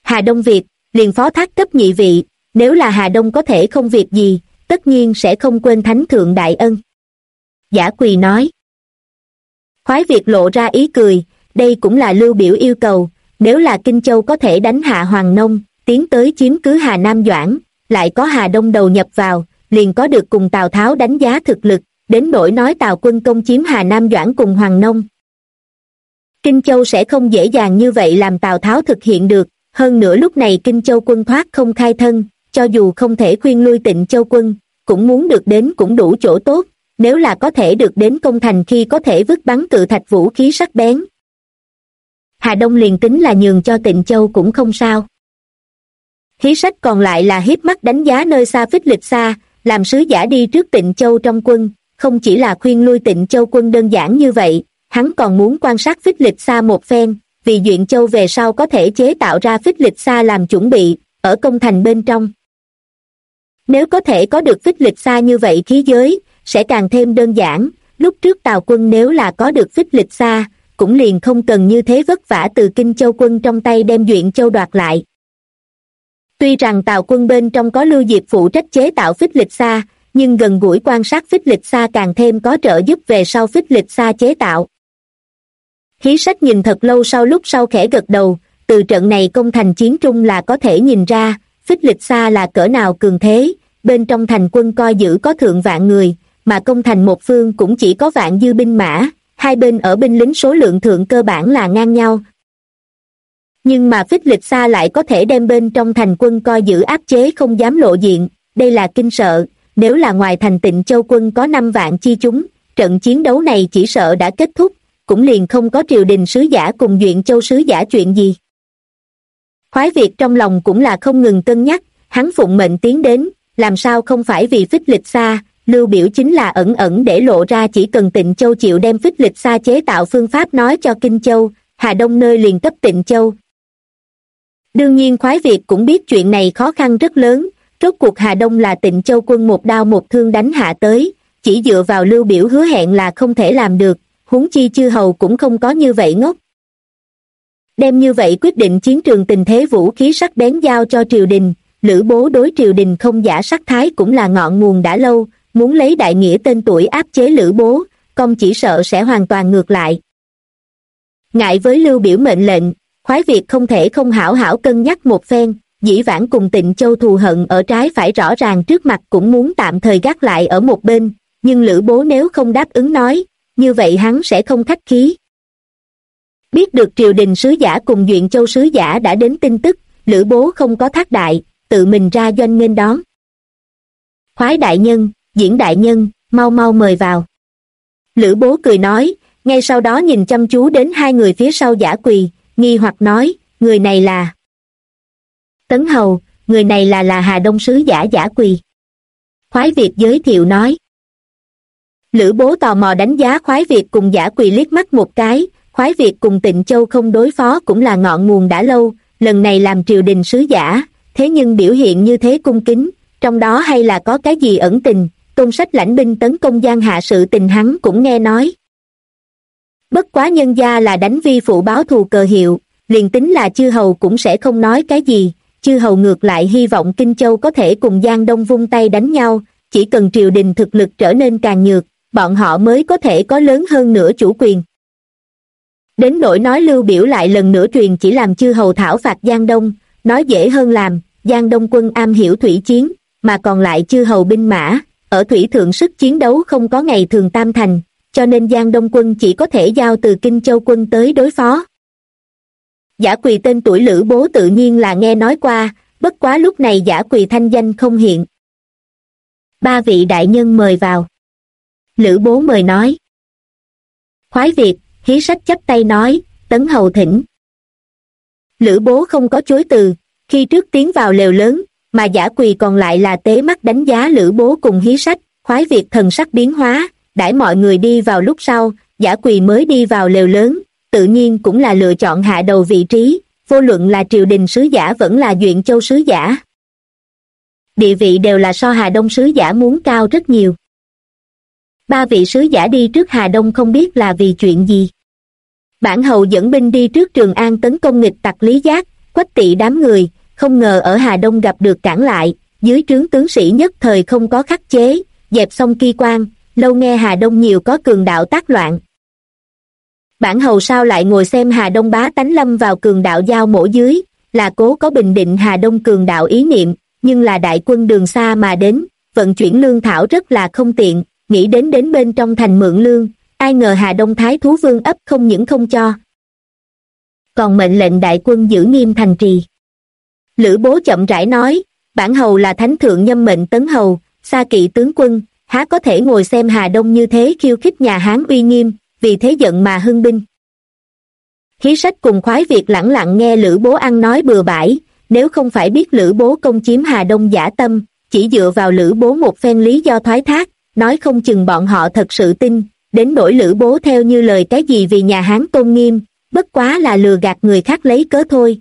Hà Đông việc, liền phó thác cấp nhị vị, nếu là Hà Đông có thể không việc gì, tất nhiên sẽ không quên thánh thượng đại ân. Giả Quỳ nói. Khoái Việt lộ ra ý cười, đây cũng là Lưu Biểu yêu cầu, nếu là Kinh Châu có thể đánh hạ Hoàng Nông, tiến tới chiếm cứ Hà Nam Doãn, lại có Hà Đông đầu nhập vào, liền có được cùng Tào Tháo đánh giá thực lực, đến nỗi nói Tào quân công chiếm Hà Nam Doãn cùng Hoàng Nông. Kinh Châu sẽ không dễ dàng như vậy làm Tào Tháo thực hiện được, hơn nữa lúc này Kinh Châu quân thoát không khai thân, cho dù không thể khuyên lui Tịnh Châu quân, cũng muốn được đến cũng đủ chỗ tốt, nếu là có thể được đến công thành khi có thể vứt bắn cự thạch vũ khí sắc bén. Hà Đông liền tính là nhường cho Tịnh Châu cũng không sao. Hí Sách còn lại là hiếp mắt đánh giá nơi xa Phích Lịch Sa, làm sứ giả đi trước Tịnh Châu trong quân, không chỉ là khuyên lui Tịnh Châu quân đơn giản như vậy, hắn còn muốn quan sát Phích Lịch Sa một phen, vì Duyện Châu về sau có thể chế tạo ra Phích Lịch Sa làm chuẩn bị, ở công thành bên trong. Nếu có thể có được Phích Lịch Sa như vậy khí giới, sẽ càng thêm đơn giản, lúc trước Tào quân nếu là có được Phích Lịch Sa, cũng liền không cần như thế vất vả từ Kinh Châu quân trong tay đem Duyện Châu đoạt lại. Tuy rằng Tào quân bên trong có Lưu Diệp phụ trách chế tạo Phích Lịch Sa, nhưng gần gũi quan sát Phích Lịch Sa càng thêm có trợ giúp về sau Phích Lịch Sa chế tạo. Hí Sách nhìn thật lâu lúc sau khẽ gật đầu, từ trận này công thành chiến trung là có thể nhìn ra, Phích Lịch Sa là cỡ nào cường thế, bên trong thành quân coi giữ có thượng vạn người, mà công thành một phương cũng chỉ có vạn dư binh mã, hai bên ở binh lính số lượng thượng cơ bản là ngang nhau. Nhưng mà Phích Lịch Sa lại có thể đem bên trong thành quân coi giữ áp chế không dám lộ diện, đây là kinh sợ, nếu là ngoài thành Tịnh Châu quân có 5 vạn chi chúng, trận chiến đấu này chỉ sợ đã kết thúc, cũng liền không có triều đình sứ giả cùng Duyện Châu sứ giả chuyện gì. Khoái Việt trong lòng cũng là không ngừng cân nhắc, hắn phụng mệnh tiến đến, làm sao không phải vì Phích Lịch Sa, Lưu Biểu chính là ẩn ẩn để lộ ra chỉ cần Tịnh Châu chịu đem Phích Lịch Sa chế tạo phương pháp nói cho Kinh Châu, Hà Đông nơi liền cấp Tịnh Châu. Đương nhiên Khoái Việt cũng biết chuyện này khó khăn rất lớn, rốt cuộc Hà Đông là Tịnh Châu quân một đao một thương đánh hạ tới, chỉ dựa vào Lưu Biểu hứa hẹn là không thể làm được, huống chi chư hầu cũng không có như vậy ngốc. Đem như vậy quyết định chiến trường tình thế vũ khí sắc bén giao cho triều đình, Lữ Bố đối triều đình không giả sắc thái cũng là ngọn nguồn đã lâu, muốn lấy đại nghĩa tên tuổi áp chế Lữ Bố, công chỉ sợ sẽ hoàn toàn ngược lại. Ngại với Lưu Biểu mệnh lệnh, Khoái Việt không thể không hảo hảo cân nhắc một phen, dĩ vãng cùng Tịnh Châu thù hận ở trái phải rõ ràng trước mặt cũng muốn tạm thời gác lại ở một bên, nhưng Lữ Bố nếu không đáp ứng nói, như vậy hắn sẽ không khách khí. Biết được triều đình sứ giả cùng Duyện Châu sứ giả đã đến tin tức, Lữ Bố không có thác đại, tự mình ra doanh nghênh đón. Khoái đại nhân, Diễn đại nhân, mau mau mời vào. Lữ Bố cười nói, ngay sau đó nhìn chăm chú đến hai người phía sau Giả Quỳ, nghi hoặc nói, người này là Tấn Hầu, người này là Hà Đông sứ giả Giả Quỳ. Khoái Việt giới thiệu nói. Lữ Bố tò mò đánh giá Khoái Việt cùng Giả Quỳ liếc mắt một cái, Khoái Việt cùng Tịnh Châu không đối phó cũng là ngọn nguồn đã lâu, lần này làm triều đình sứ giả, thế nhưng biểu hiện như thế cung kính, trong đó hay là có cái gì ẩn tình, Tôn Sách lãnh binh tấn công Giang Hạ sự tình hắn cũng nghe nói. Bất quá nhân gia là đánh vi phụ báo thù cờ hiệu, liền tính là chư hầu cũng sẽ không nói cái gì, chư hầu ngược lại hy vọng Kinh Châu có thể cùng Giang Đông vung tay đánh nhau, chỉ cần triều đình thực lực trở nên càng nhược, bọn họ mới có thể có lớn hơn nữa chủ quyền. Đến nỗi nói Lưu Biểu lại lần nữa truyền chỉ làm chư hầu thảo phạt Giang Đông, nói dễ hơn làm, Giang Đông quân am hiểu thủy chiến, mà còn lại chư hầu binh mã, ở thủy thượng sức chiến đấu không có ngày thường tam thành, cho nên Giang Đông quân chỉ có thể giao từ Kinh Châu quân tới đối phó. Giả Quỳ tên tuổi Lữ Bố tự nhiên là nghe nói qua, bất quá lúc này Giả Quỳ thanh danh không hiện. Ba vị đại nhân mời vào. Lữ Bố mời nói. Khoái Việt, Hí Sách chắp tay nói, Tấn Hầu thỉnh. Lữ Bố không có chối từ, khi trước tiến vào lều lớn, mà Giả Quỳ còn lại là tế mắt đánh giá Lữ Bố cùng Hí Sách, Khoái Việt thần sắc biến hóa, đãi mọi người đi vào lúc sau, Giả Quỳ mới đi vào lều lớn, tự nhiên cũng là lựa chọn hạ đầu vị trí, vô luận là triều đình sứ giả vẫn là Duyện Châu sứ giả. Địa vị đều là so Hà Đông sứ giả muốn cao rất nhiều. Ba vị sứ giả đi trước Hà Đông không biết là vì chuyện gì. Bản hầu dẫn binh đi trước Trường An tấn công nghịch tặc Lý Giác, Quách Tỵ đám người, không ngờ ở Hà Đông gặp được cản lại, dưới trướng tướng sĩ nhất thời không có khắc chế, dẹp xong kỳ quan, lâu nghe Hà Đông nhiều có cường đạo tác loạn. Bản hầu sao lại ngồi xem Hà Đông bá tánh lâm vào cường đạo giao mổ dưới, là cố có bình định Hà Đông cường đạo ý niệm, nhưng là đại quân đường xa mà đến, vận chuyển lương thảo rất là không tiện, nghĩ đến bên trong thành mượn lương, ai ngờ Hà Đông Thái Thú Vương ấp không những không cho, còn mệnh lệnh đại quân giữ nghiêm thành trì. Lữ Bố chậm rãi nói, bản hầu là thánh thượng nhâm mệnh tấn hầu, xa kỵ tướng quân, há có thể ngồi xem Hà Đông như thế khiêu khích nhà Hán uy nghiêm, vì thế giận mà hưng binh. Khí Sách cùng Khoái Việt lẳng lặng nghe Lữ Bố ăn nói bừa bãi, nếu không phải biết Lữ Bố công chiếm Hà Đông giả tâm, chỉ dựa vào Lữ Bố một phen lý do thoái thác, nói không chừng bọn họ thật sự tin, đến nỗi Lữ Bố theo như lời cái gì vì nhà Hán tôn nghiêm, bất quá là lừa gạt người khác lấy cớ thôi.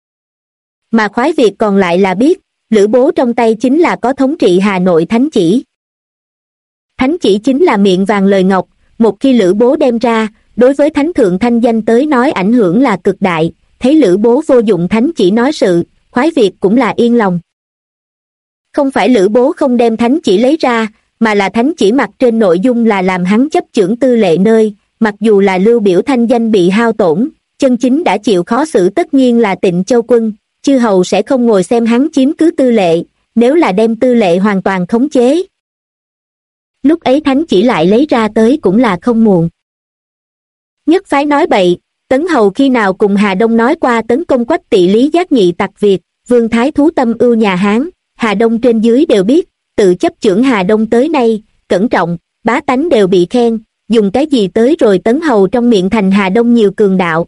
Mà Khoái Việt còn lại là biết, Lữ Bố trong tay chính là có thống trị Hà Nội thánh chỉ. Thánh chỉ chính là miệng vàng lời ngọc, một khi Lữ Bố đem ra, đối với thánh thượng thanh danh tới nói ảnh hưởng là cực đại, thấy Lữ Bố vô dụng thánh chỉ nói sự, Khoái Việt cũng là yên lòng. Không phải Lữ Bố không đem thánh chỉ lấy ra, mà là thánh chỉ mặt trên nội dung là làm hắn chấp chưởng tư lệ nơi, mặc dù là Lưu Biểu thanh danh bị hao tổn, chân chính đã chịu khó xử tất nhiên là Tịnh Châu quân, chư hầu sẽ không ngồi xem hắn chiếm cứ tư lệ, nếu là đem tư lệ hoàn toàn khống chế. Lúc ấy thánh chỉ lại lấy ra tới cũng là không muộn. Nhất phái nói bậy, Tấn hầu khi nào cùng Hà Đông nói qua tấn công Quách Tỵ Lý Giác Nhị tặc Việt, Vương Thái Thú tâm ưu nhà Hán, Hà Đông trên dưới đều biết, tự chấp chưởng Hà Đông tới nay, cẩn trọng, bá tánh đều bị khen, dùng cái gì tới rồi Tấn hầu trong miệng thành Hà Đông nhiều cường đạo.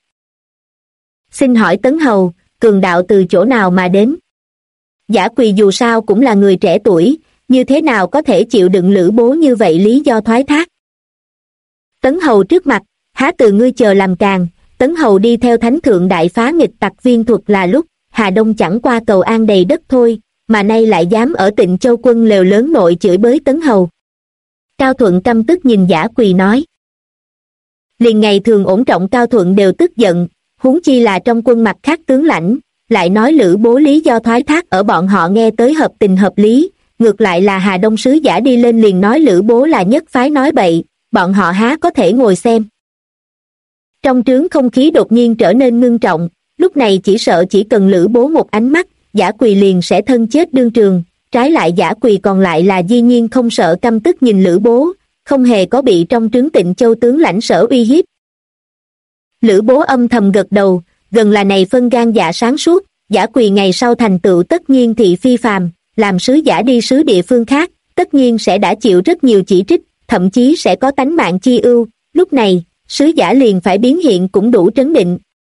Xin hỏi Tấn hầu, cường đạo từ chỗ nào mà đến? Giả Quỳ dù sao cũng là người trẻ tuổi, như thế nào có thể chịu đựng Lữ Bố như vậy lý do thoái thác? Tấn hầu trước mặt, há từ ngươi chờ làm càng, Tấn hầu đi theo thánh thượng đại phá nghịch tặc Viên Thuật là lúc, Hà Đông chẳng qua cầu an đầy đất thôi, mà nay lại dám ở Tịnh Châu quân lều lớn nội chửi bới Tấn hầu. Cao Thuận căm tức nhìn Giả Quỳ nói. Liền ngày thường ổn trọng Cao Thuận đều tức giận, huống chi là trong quân mặt khác tướng lãnh, lại nói Lữ Bố lý do thoái thác ở bọn họ nghe tới hợp tình hợp lý, ngược lại là Hà Đông sứ giả đi lên liền nói Lữ Bố là nhất phái nói bậy, bọn họ há có thể ngồi xem. Trong trướng không khí đột nhiên trở nên ngưng trọng, lúc này chỉ sợ chỉ cần Lữ Bố một ánh mắt, Giả Quỳ liền sẽ thân chết đương trường, trái lại Giả Quỳ còn lại là dĩ nhiên không sợ căm tức nhìn Lữ Bố, không hề có bị trong trướng Tịnh Châu tướng lãnh sở uy hiếp. Lữ Bố âm thầm gật đầu, gần là này phân gan dạ sáng suốt, Giả Quỳ ngày sau thành tựu tất nhiên thị phi phàm, làm sứ giả đi sứ địa phương khác, tất nhiên sẽ đã chịu rất nhiều chỉ trích, thậm chí sẽ có tánh mạng chi ưu, lúc này, sứ giả liền phải biến hiện cũng đủ trấn định.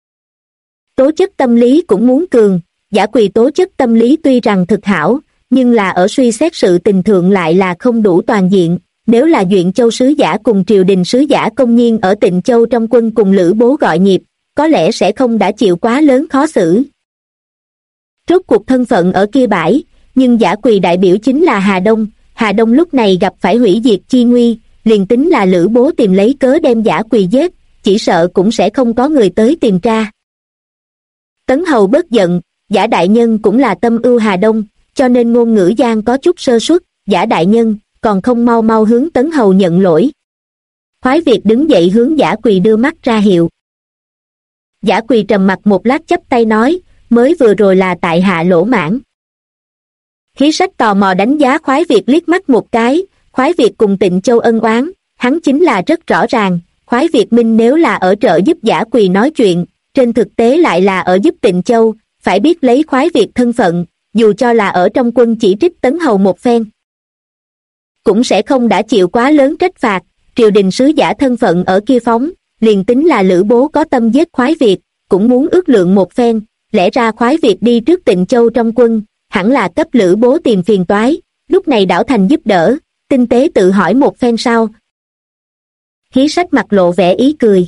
Tố chất tâm lý cũng muốn cường, Giả Quỳ tố chất tâm lý tuy rằng thực hảo, nhưng là ở suy xét sự tình thượng lại là không đủ toàn diện, nếu là Duyện Châu sứ giả cùng triều đình sứ giả công nhiên ở Tịnh Châu trong quân cùng Lữ Bố gọi nhịp, có lẽ sẽ không đã chịu quá lớn khó xử. Rốt cuộc thân phận ở kia bãi, nhưng Giả Quỳ đại biểu chính là Hà Đông lúc này gặp phải hủy diệt chi nguy, liền tính là Lữ Bố tìm lấy cớ đem Giả Quỳ giết, chỉ sợ cũng sẽ không có người tới tìm tra. Tấn hầu bớt giận, Giả đại nhân cũng là tâm ưu Hà Đông, cho nên ngôn ngữ gian có chút sơ suất, Giả đại nhân còn không mau mau hướng Tấn hầu nhận lỗi. Khoái Việt đứng dậy hướng Giả Quỳ đưa mắt ra hiệu. Giả Quỳ trầm mặt một lát chắp tay nói, mới vừa rồi là tại hạ lỗ mãn. Khí Sách tò mò đánh giá Khoái Việt liếc mắt một cái, Khoái Việt cùng Tịnh Châu ân oán, hắn chính là rất rõ ràng, Khoái Việt minh nếu là ở trợ giúp Giả Quỳ nói chuyện, trên thực tế lại là ở giúp Tịnh Châu, phải biết lấy Khoái Việt thân phận, dù cho là ở trong quân chỉ trích Tấn hầu một phen, cũng sẽ không đã chịu quá lớn trách phạt, triều đình sứ giả thân phận ở kia phóng, liền tính là Lữ Bố có tâm giết Khoái Việt, cũng muốn ước lượng một phen, lẽ ra Khoái Việt đi trước Tịnh Châu trong quân, hẳn là cấp Lữ Bố tìm phiền toái, lúc này đảo thành giúp đỡ, tinh tế tự hỏi một phen sau. Khí Sách mặt lộ vẻ ý cười.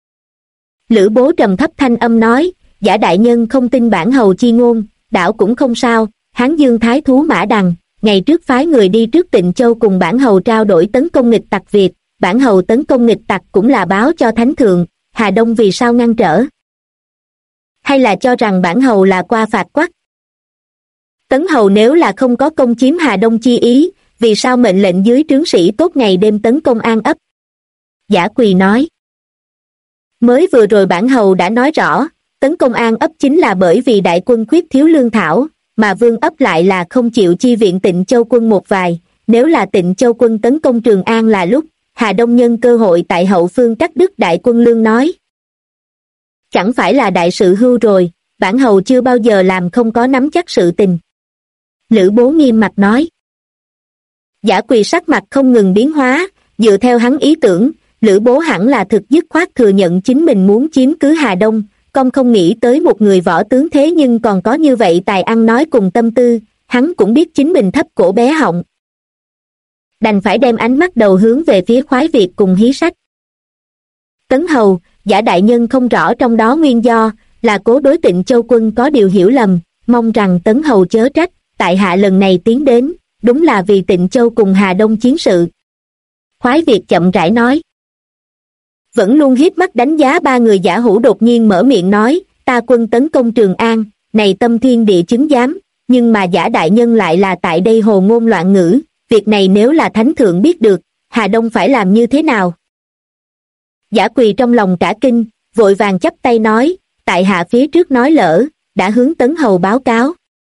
Lữ Bố trầm thấp thanh âm nói, Giả đại nhân không tin bản hầu chi ngôn, đảo cũng không sao, Hán Dương Thái Thú Mã Đằng, ngày trước phái người đi trước Tịnh Châu cùng bản hầu trao đổi tấn công nghịch tặc Việt, bản hầu tấn công nghịch tặc cũng là báo cho Thánh Thượng, Hà Đông vì sao ngăn trở. hay là cho rằng bản hầu là qua phạt quắc? Tấn hầu nếu là không có công chiếm Hà Đông chi ý, vì sao mệnh lệnh dưới trướng sĩ tốt ngày đêm tấn công An ấp? Giả Quỳ nói. Mới vừa rồi bản hầu đã nói rõ, tấn công An ấp chính là bởi vì đại quân khuyết thiếu lương thảo, mà Vương ấp lại là không chịu chi viện Tịnh Châu quân một vài. Nếu là Tịnh Châu quân tấn công Trường An là lúc Hà Đông nhân cơ hội tại hậu phương cắt đứt đại quân lương nói. Chẳng phải là đại sự hưu rồi, bản hầu chưa bao giờ làm không có nắm chắc sự tình. Lữ Bố nghiêm mặt nói. Giả Quỳ sắc mặt không ngừng biến hóa, dựa theo hắn ý tưởng, Lữ Bố hẳn là thực dứt khoát thừa nhận chính mình muốn chiếm cứ Hà Đông, con không nghĩ tới một người võ tướng thế nhưng còn có như vậy tài ăn nói cùng tâm tư, hắn cũng biết chính mình thấp cổ bé họng. Đành phải đem ánh mắt đầu hướng về phía Khoái Việt cùng Hí Sách. Tấn hầu, Giả đại nhân không rõ trong đó nguyên do, là cố đối Tịnh Châu quân có điều hiểu lầm, mong rằng Tấn hầu chớ trách, tại hạ lần này tiến đến, đúng là vì Tịnh Châu cùng Hà Đông chiến sự. Khoái Việt chậm rãi nói. Vẫn luôn hiếp mắt đánh giá ba người Giả Hữu đột nhiên mở miệng nói, ta quân tấn công Trường An, này tâm thiên địa chứng giám, nhưng mà Giả đại nhân lại là tại đây hồ ngôn loạn ngữ, việc này nếu là thánh thượng biết được, Hà Đông phải làm như thế nào? Giả Quỳ trong lòng cả kinh, vội vàng chắp tay nói, tại hạ phía trước nói lỡ, đã hướng Tấn hầu báo cáo.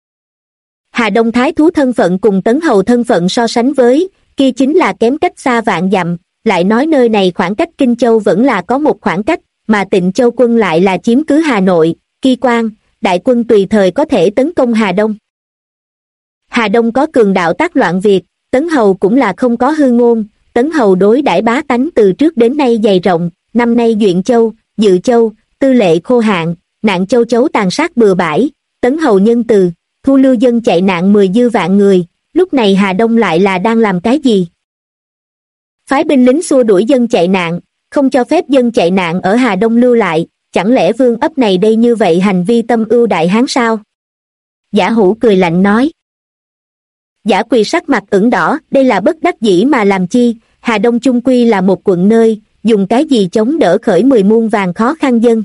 Hà Đông thái thú thân phận cùng Tấn hầu thân phận so sánh với, kia chính là kém cách xa vạn dặm, lại nói nơi này khoảng cách Kinh Châu vẫn là có một khoảng cách, mà Tịnh Châu quân lại là chiếm cứ Hà Nội, Kỳ Quan, đại quân tùy thời có thể tấn công Hà Đông. Hà Đông có cường đạo tác loạn việc, Tấn hầu cũng là không có hư ngôn, Tấn hầu đối đãi bá tánh từ trước đến nay dày rộng, năm nay Duyện Châu, Dự Châu, tư lệ khô hạn, nạn châu chấu tàn sát bừa bãi, Tấn hầu nhân từ, thu lưu dân chạy nạn 10 dư vạn người, lúc này Hà Đông lại là đang làm cái gì? Phái binh lính xua đuổi dân chạy nạn, không cho phép dân chạy nạn ở Hà Đông lưu lại, chẳng lẽ Vương ấp này đây như vậy hành vi tâm ưu đại hán sao? Giả Hữu cười lạnh nói. Giả Quỳ sắc mặt ửng đỏ, đây là bất đắc dĩ mà làm chi, Hà Đông chung quy là một quận nơi, dùng cái gì chống đỡ khởi 10 muôn vàng khó khăn dân.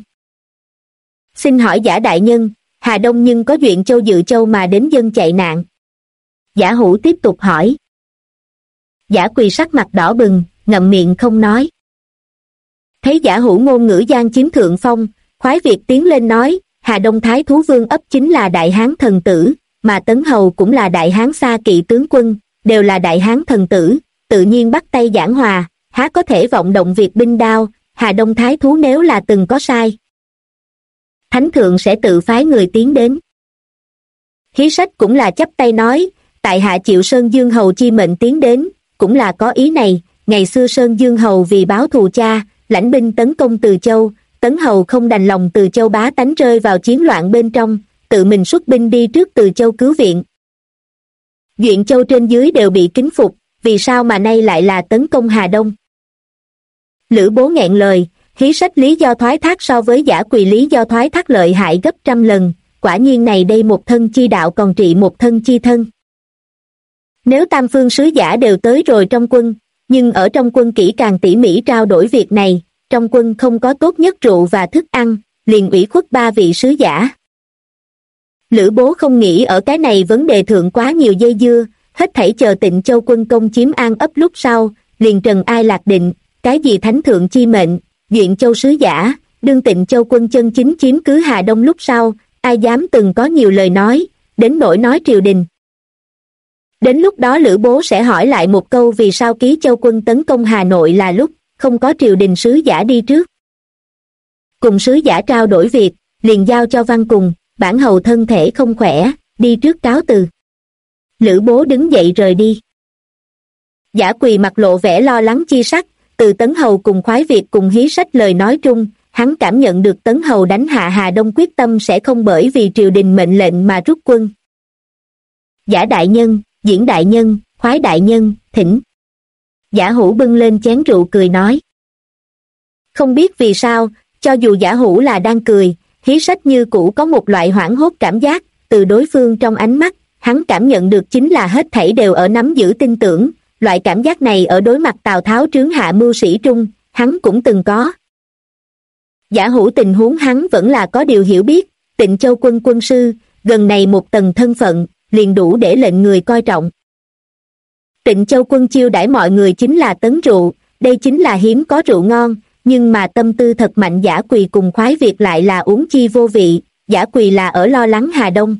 Xin hỏi Giả đại nhân, Hà Đông nhưng có Duyện Châu Dự Châu mà đến dân chạy nạn? Giả Hữu tiếp tục hỏi. Giả Quỳ sắc mặt đỏ bừng, ngậm miệng không nói. Thấy Giả Hữu ngôn ngữ gian chiếm thượng phong, Khoái Việt tiến lên nói, Hà Đông thái thú Vương ấp chính là đại hán thần tử, mà Tấn hầu cũng là đại hán xa kỵ tướng quân, đều là đại hán thần tử, tự nhiên bắt tay giảng hòa, há có thể vọng động việc binh đao, Hà Đông thái thú nếu là từng có sai. Thánh thượng sẽ tự phái người tiến đến. Hí Sách cũng là chắp tay nói, tại hạ chịu Sơn Dương hầu chi mệnh tiến đến, cũng là có ý này, ngày xưa Sơn Dương hầu vì báo thù cha, lãnh binh tấn công Từ Châu, Tấn hầu không đành lòng Từ Châu bá tánh rơi vào chiến loạn bên trong, tự mình xuất binh đi trước Từ Châu cứu viện. Duyện Châu trên dưới đều bị kính phục, vì sao mà nay lại là tấn công Hà Đông? Lữ Bố nghẹn lời, Hí Sách lý do thoái thác so với Giả Quỳ lý do thoái thác lợi hại gấp trăm lần, quả nhiên này đây một thân chi đạo còn trị một thân chi thân. Nếu tam phương sứ giả đều tới rồi trong quân, nhưng ở trong quân kỹ càng tỉ mỉ trao đổi việc này, trong quân không có tốt nhất rượu và thức ăn, liền ủy khuất ba vị sứ giả. Lữ Bố không nghĩ ở cái này vấn đề thượng quá nhiều dây dưa, hết thảy chờ Tịnh Châu quân công chiếm An ấp lúc sau, liền trần ai lạc định, cái gì thánh thượng chi mệnh, Duyện Châu sứ giả, đương Tịnh Châu quân chân chính chiếm cứ Hà Đông lúc sau, ai dám từng có nhiều lời nói, đến nỗi nói triều đình. Đến lúc đó Lữ Bố sẽ hỏi lại một câu vì sao Ký Châu quân tấn công Hà Nội là lúc không có triều đình sứ giả đi trước. Cùng sứ giả trao đổi việc, liền giao cho Văn Cùng, bản hầu thân thể không khỏe, đi trước cáo từ. Lữ Bố đứng dậy rời đi. Giả Quỳ mặt lộ vẻ lo lắng chi sắc, từ Tấn hầu cùng Khoái Việt cùng Hí Sách lời nói trung, hắn cảm nhận được Tấn hầu đánh hạ Hà Đông quyết tâm sẽ không bởi vì triều đình mệnh lệnh mà rút quân. Giả đại nhân, Diễn đại nhân, Khoái đại nhân, thỉnh. Giả Hữu bưng lên chén rượu cười nói. Không biết vì sao, cho dù Giả Hữu là đang cười, Hí Sách như cũ có một loại hoảng hốt cảm giác, từ đối phương trong ánh mắt, hắn cảm nhận được chính là hết thảy đều ở nắm giữ tin tưởng, loại cảm giác này ở đối mặt Tào Tháo trướng hạ mưu sĩ trung, hắn cũng từng có. Giả Hữu tình huống hắn vẫn là có điều hiểu biết, Tịnh Châu Quân quân sư, gần này một tầng thân phận, liền đủ để lệnh người coi trọng. Tịnh Châu Quân chiêu đãi mọi người chính là tấn rượu, đây chính là hiếm có rượu ngon, nhưng mà tâm tư thật mạnh Dã Quỳ cùng Khoái Việt lại là uống chi vô vị. Dã Quỳ là ở lo lắng Hà Đông,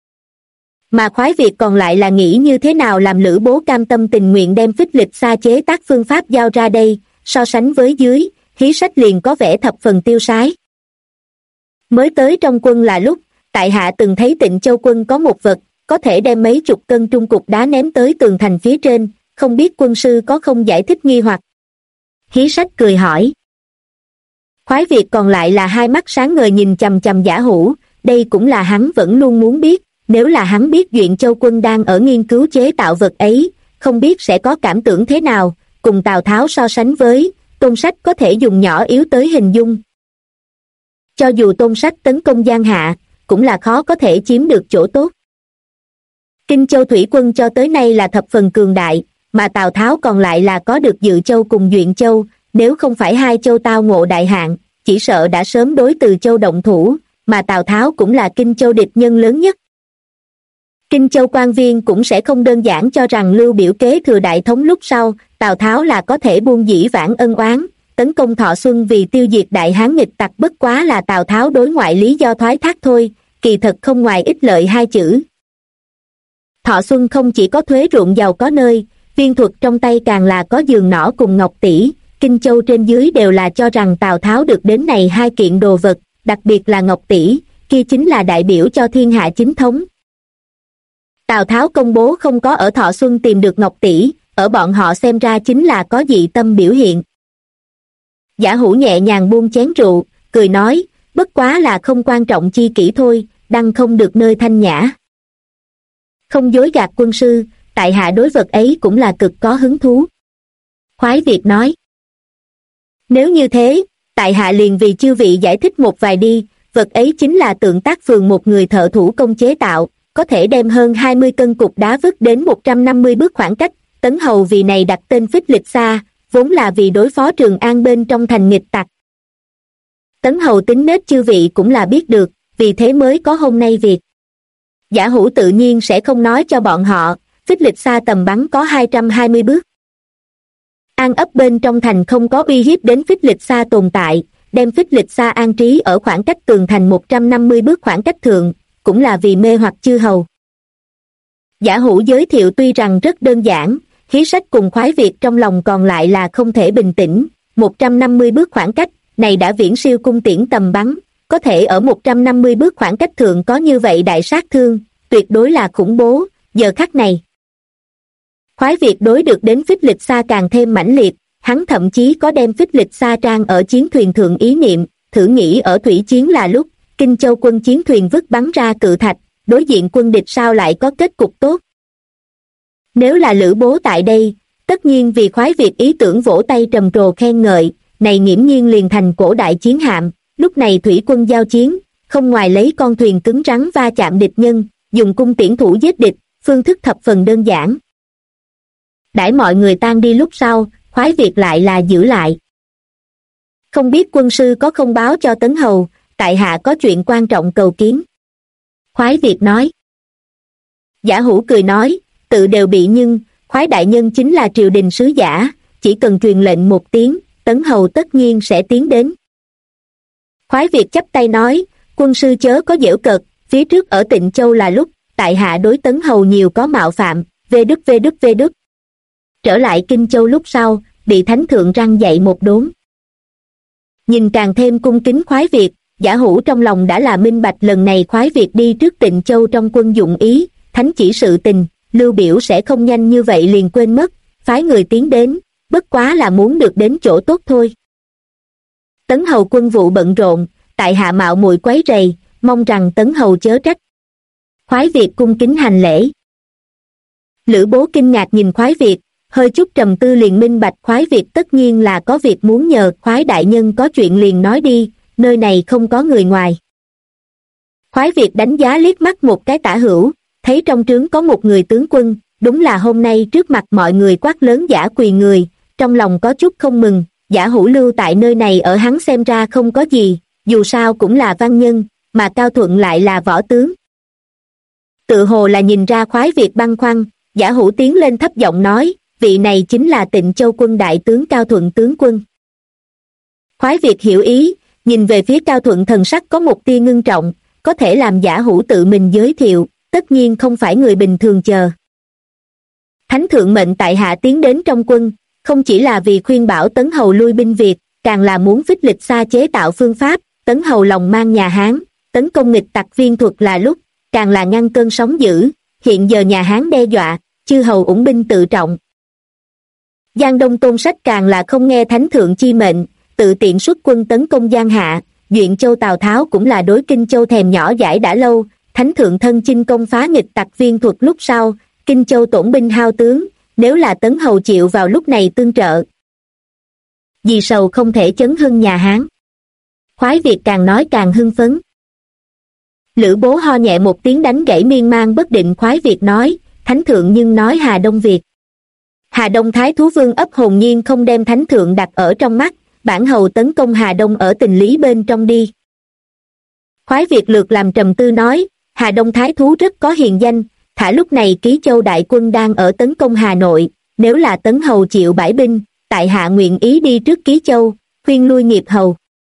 mà Khoái Việt còn lại là nghĩ như thế nào làm Lữ Bố cam tâm tình nguyện đem Phích Lịch Sa chế tác phương pháp giao ra đây. So sánh với dưới, Hí Sách liền có vẻ thập phần tiêu sái. Mới tới trong quân là lúc, tại hạ từng thấy Tịnh Châu Quân có một vật, có thể đem mấy chục cân trung cục đá ném tới tường thành phía trên, không biết quân sư có không giải thích nghi hoặc. Hí Sách cười hỏi. Khoái Việt còn lại là hai mắt sáng ngời nhìn chằm chằm Giả Hữu, đây cũng là hắn vẫn luôn muốn biết, nếu là hắn biết Duyện Châu Quân đang ở nghiên cứu chế tạo vật ấy, không biết sẽ có cảm tưởng thế nào, cùng Tào Tháo so sánh với, Tôn Sách có thể dùng nhỏ yếu tới hình dung. Cho dù Tôn Sách tấn công Giang Hạ, cũng là khó có thể chiếm được chỗ tốt. Kinh Châu thủy quân cho tới nay là thập phần cường đại, mà Tào Tháo còn lại là có được Dự Châu cùng Duyện Châu, nếu không phải hai châu tao ngộ đại hạn, chỉ sợ đã sớm đối Từ Châu động thủ, mà Tào Tháo cũng là Kinh Châu địch nhân lớn nhất. Kinh Châu quan viên cũng sẽ không đơn giản cho rằng Lưu Biểu kế thừa đại thống lúc sau, Tào Tháo là có thể buông dĩ vãng ân oán, tấn công Thọ Xuân vì tiêu diệt đại hán nghịch tặc bất quá là Tào Tháo đối ngoại lý do thoái thác thôi, kỳ thật không ngoài ích lợi hai chữ. Thọ Xuân không chỉ có thuế ruộng giàu có nơi, viên thuật trong tay càng là có giường nỏ cùng ngọc tỷ, Kinh Châu trên dưới đều là cho rằng Tào Tháo được đến này hai kiện đồ vật, đặc biệt là ngọc tỷ, kia chính là đại biểu cho thiên hạ chính thống. Tào Tháo công bố không có ở Thọ Xuân tìm được ngọc tỷ, ở bọn họ xem ra chính là có dị tâm biểu hiện. Giả Hữu nhẹ nhàng buông chén rượu, cười nói, bất quá là không quan trọng chi kỷ thôi, đăng không được nơi thanh nhã. Không dối gạt quân sư, tại hạ đối vật ấy cũng là cực có hứng thú. Khoái Việt nói. Nếu như thế, tại hạ liền vì chư vị giải thích một vài đi, vật ấy chính là Tượng Tác Phường một người thợ thủ công chế tạo, có thể đem hơn 20 cân cục đá vứt đến 150 bước khoảng cách, Tấn Hầu vì này đặt tên Phích Lịch Sa, vốn là vì đối phó Trường An bên trong thành nghịch tặc. Tấn Hầu tính nết chư vị cũng là biết được, vì thế mới có hôm nay việc. Giả Hữu tự nhiên sẽ không nói cho bọn họ, Phích Lịch Sa tầm bắn có 220 bước. An ấp bên trong thành không có uy hiếp đến Phích Lịch Sa tồn tại, đem Phích Lịch Sa an trí ở khoảng cách tường thành 150 bước khoảng cách thượng, cũng là vì mê hoặc chư hầu. Giả Hữu giới thiệu tuy rằng rất đơn giản, Hí Sách cùng Khoái Việt trong lòng còn lại là không thể bình tĩnh, 150 bước khoảng cách, này đã viễn siêu cung tiễn tầm bắn, có thể ở 150 bước khoảng cách thượng có như vậy đại sát thương, tuyệt đối là khủng bố, giờ khắc này. Khoái Việt đối được đến Phích Lịch Sa càng thêm mãnh liệt, hắn thậm chí có đem Phích Lịch Sa trang ở chiến thuyền thượng ý niệm, thử nghĩ ở thủy chiến là lúc, Kinh Châu quân chiến thuyền vứt bắn ra cự thạch, đối diện quân địch sao lại có kết cục tốt. Nếu là Lữ Bố tại đây, tất nhiên vì Khoái Việt ý tưởng vỗ tay trầm trồ khen ngợi, này nghiễm nhiên liền thành cổ đại chiến hạm, lúc này thủy quân giao chiến, không ngoài lấy con thuyền cứng rắn va chạm địch nhân, dùng cung tiễn thủ giết địch, phương thức thập phần đơn giản. Đãi mọi người tan đi lúc sau, Khoái Việt lại là giữ lại. Không biết quân sư có không báo cho Tấn Hầu, tại hạ có chuyện quan trọng cầu kiến. Khoái Việt nói. Giả Hữu cười nói, tự đều bị nhưng, Khoái đại nhân chính là triều đình sứ giả, chỉ cần truyền lệnh một tiếng, Tấn Hầu tất nhiên sẽ tiến đến. Khoái Việt chắp tay nói, quân sư chớ có giễu cợt, phía trước ở Tịnh Châu là lúc, tại hạ đối Tấn Hầu nhiều có mạo phạm, vê đức. Trở lại Kinh Châu lúc sau, bị thánh thượng răng dạy một đốn. Nhìn càng thêm cung kính Khoái Việt, Giả Hữu trong lòng đã là minh bạch lần này Khoái Việt đi trước Tịnh Châu trong quân dụng ý, thánh chỉ sự tình, Lưu Biểu sẽ không nhanh như vậy liền quên mất, phái người tiến đến, bất quá là muốn được đến chỗ tốt thôi. Tấn Hầu quân vụ bận rộn, tại hạ mạo muội quấy rầy, mong rằng Tấn Hầu chớ trách. Khoái Việt cung kính hành lễ. Lữ Bố kinh ngạc nhìn Khoái Việt, hơi chút trầm tư liền minh bạch Khoái Việt tất nhiên là có việc muốn nhờ, Khoái đại nhân có chuyện liền nói đi, nơi này không có người ngoài. Khoái Việt đánh giá liếc mắt một cái Tả Hữu, thấy trong trướng có một người tướng quân, đúng là hôm nay trước mặt mọi người quát lớn Giả Quỳ người, trong lòng có chút không mừng, Giả Hữu lưu tại nơi này ở hắn xem ra không có gì, dù sao cũng là văn nhân, mà Cao Thuận lại là võ tướng. Tự hồ là nhìn ra Khoái Việt băn khoăn, Giả Hữu tiến lên thấp giọng nói, vị này chính là Tịnh Châu quân đại tướng Cao Thuận tướng quân. Khoái Việt hiểu ý, nhìn về phía Cao Thuận, thần sắc có một tia ngưng trọng, có thể làm Giả Hữu tự mình giới thiệu, tất nhiên không phải người bình thường chờ. Thánh thượng mệnh tại hạ tiến đến trong quân, không chỉ là vì khuyên bảo Tấn Hầu lui binh Việt, càng là muốn Phích Lịch Sa chế tạo phương pháp, Tấn Hầu lòng mang nhà Hán, tấn công nghịch tặc viên thuật là lúc, càng là ngăn cơn sóng dữ, hiện giờ nhà Hán đe dọa, chư hầu ủng binh tự trọng. Giang Đông Tôn Sách càng là không nghe thánh thượng chi mệnh, tự tiện xuất quân tấn công Giang Hạ, Duyện Châu Tào Tháo cũng là đối Kinh Châu thèm nhỏ dãi đã lâu, thánh thượng thân chinh công phá nghịch tặc viên thuật lúc sau, Kinh Châu tổn binh hao tướng, nếu là Tấn Hầu chịu vào lúc này tương trợ, vì sầu không thể chấn hưng nhà Hán. Khoái Việt càng nói càng hưng phấn. Lữ Bố ho nhẹ một tiếng đánh gãy miên man bất định Khoái Việt nói, thánh thượng nhưng nói Hà Đông Việt. Hà Đông Thái Thú Vương ấp hồn nhiên không đem thánh thượng đặt ở trong mắt, bản hầu tấn công Hà Đông ở tình lý bên trong đi. Khoái Việt lược làm trầm tư nói, Hà Đông Thái Thú rất có hiền danh, thả lúc này Ký Châu đại quân đang ở tấn công Hà Nội, nếu là Tấn Hầu chịu bãi binh, tại hạ nguyện ý đi trước Ký Châu, khuyên lui nghiệp hầu.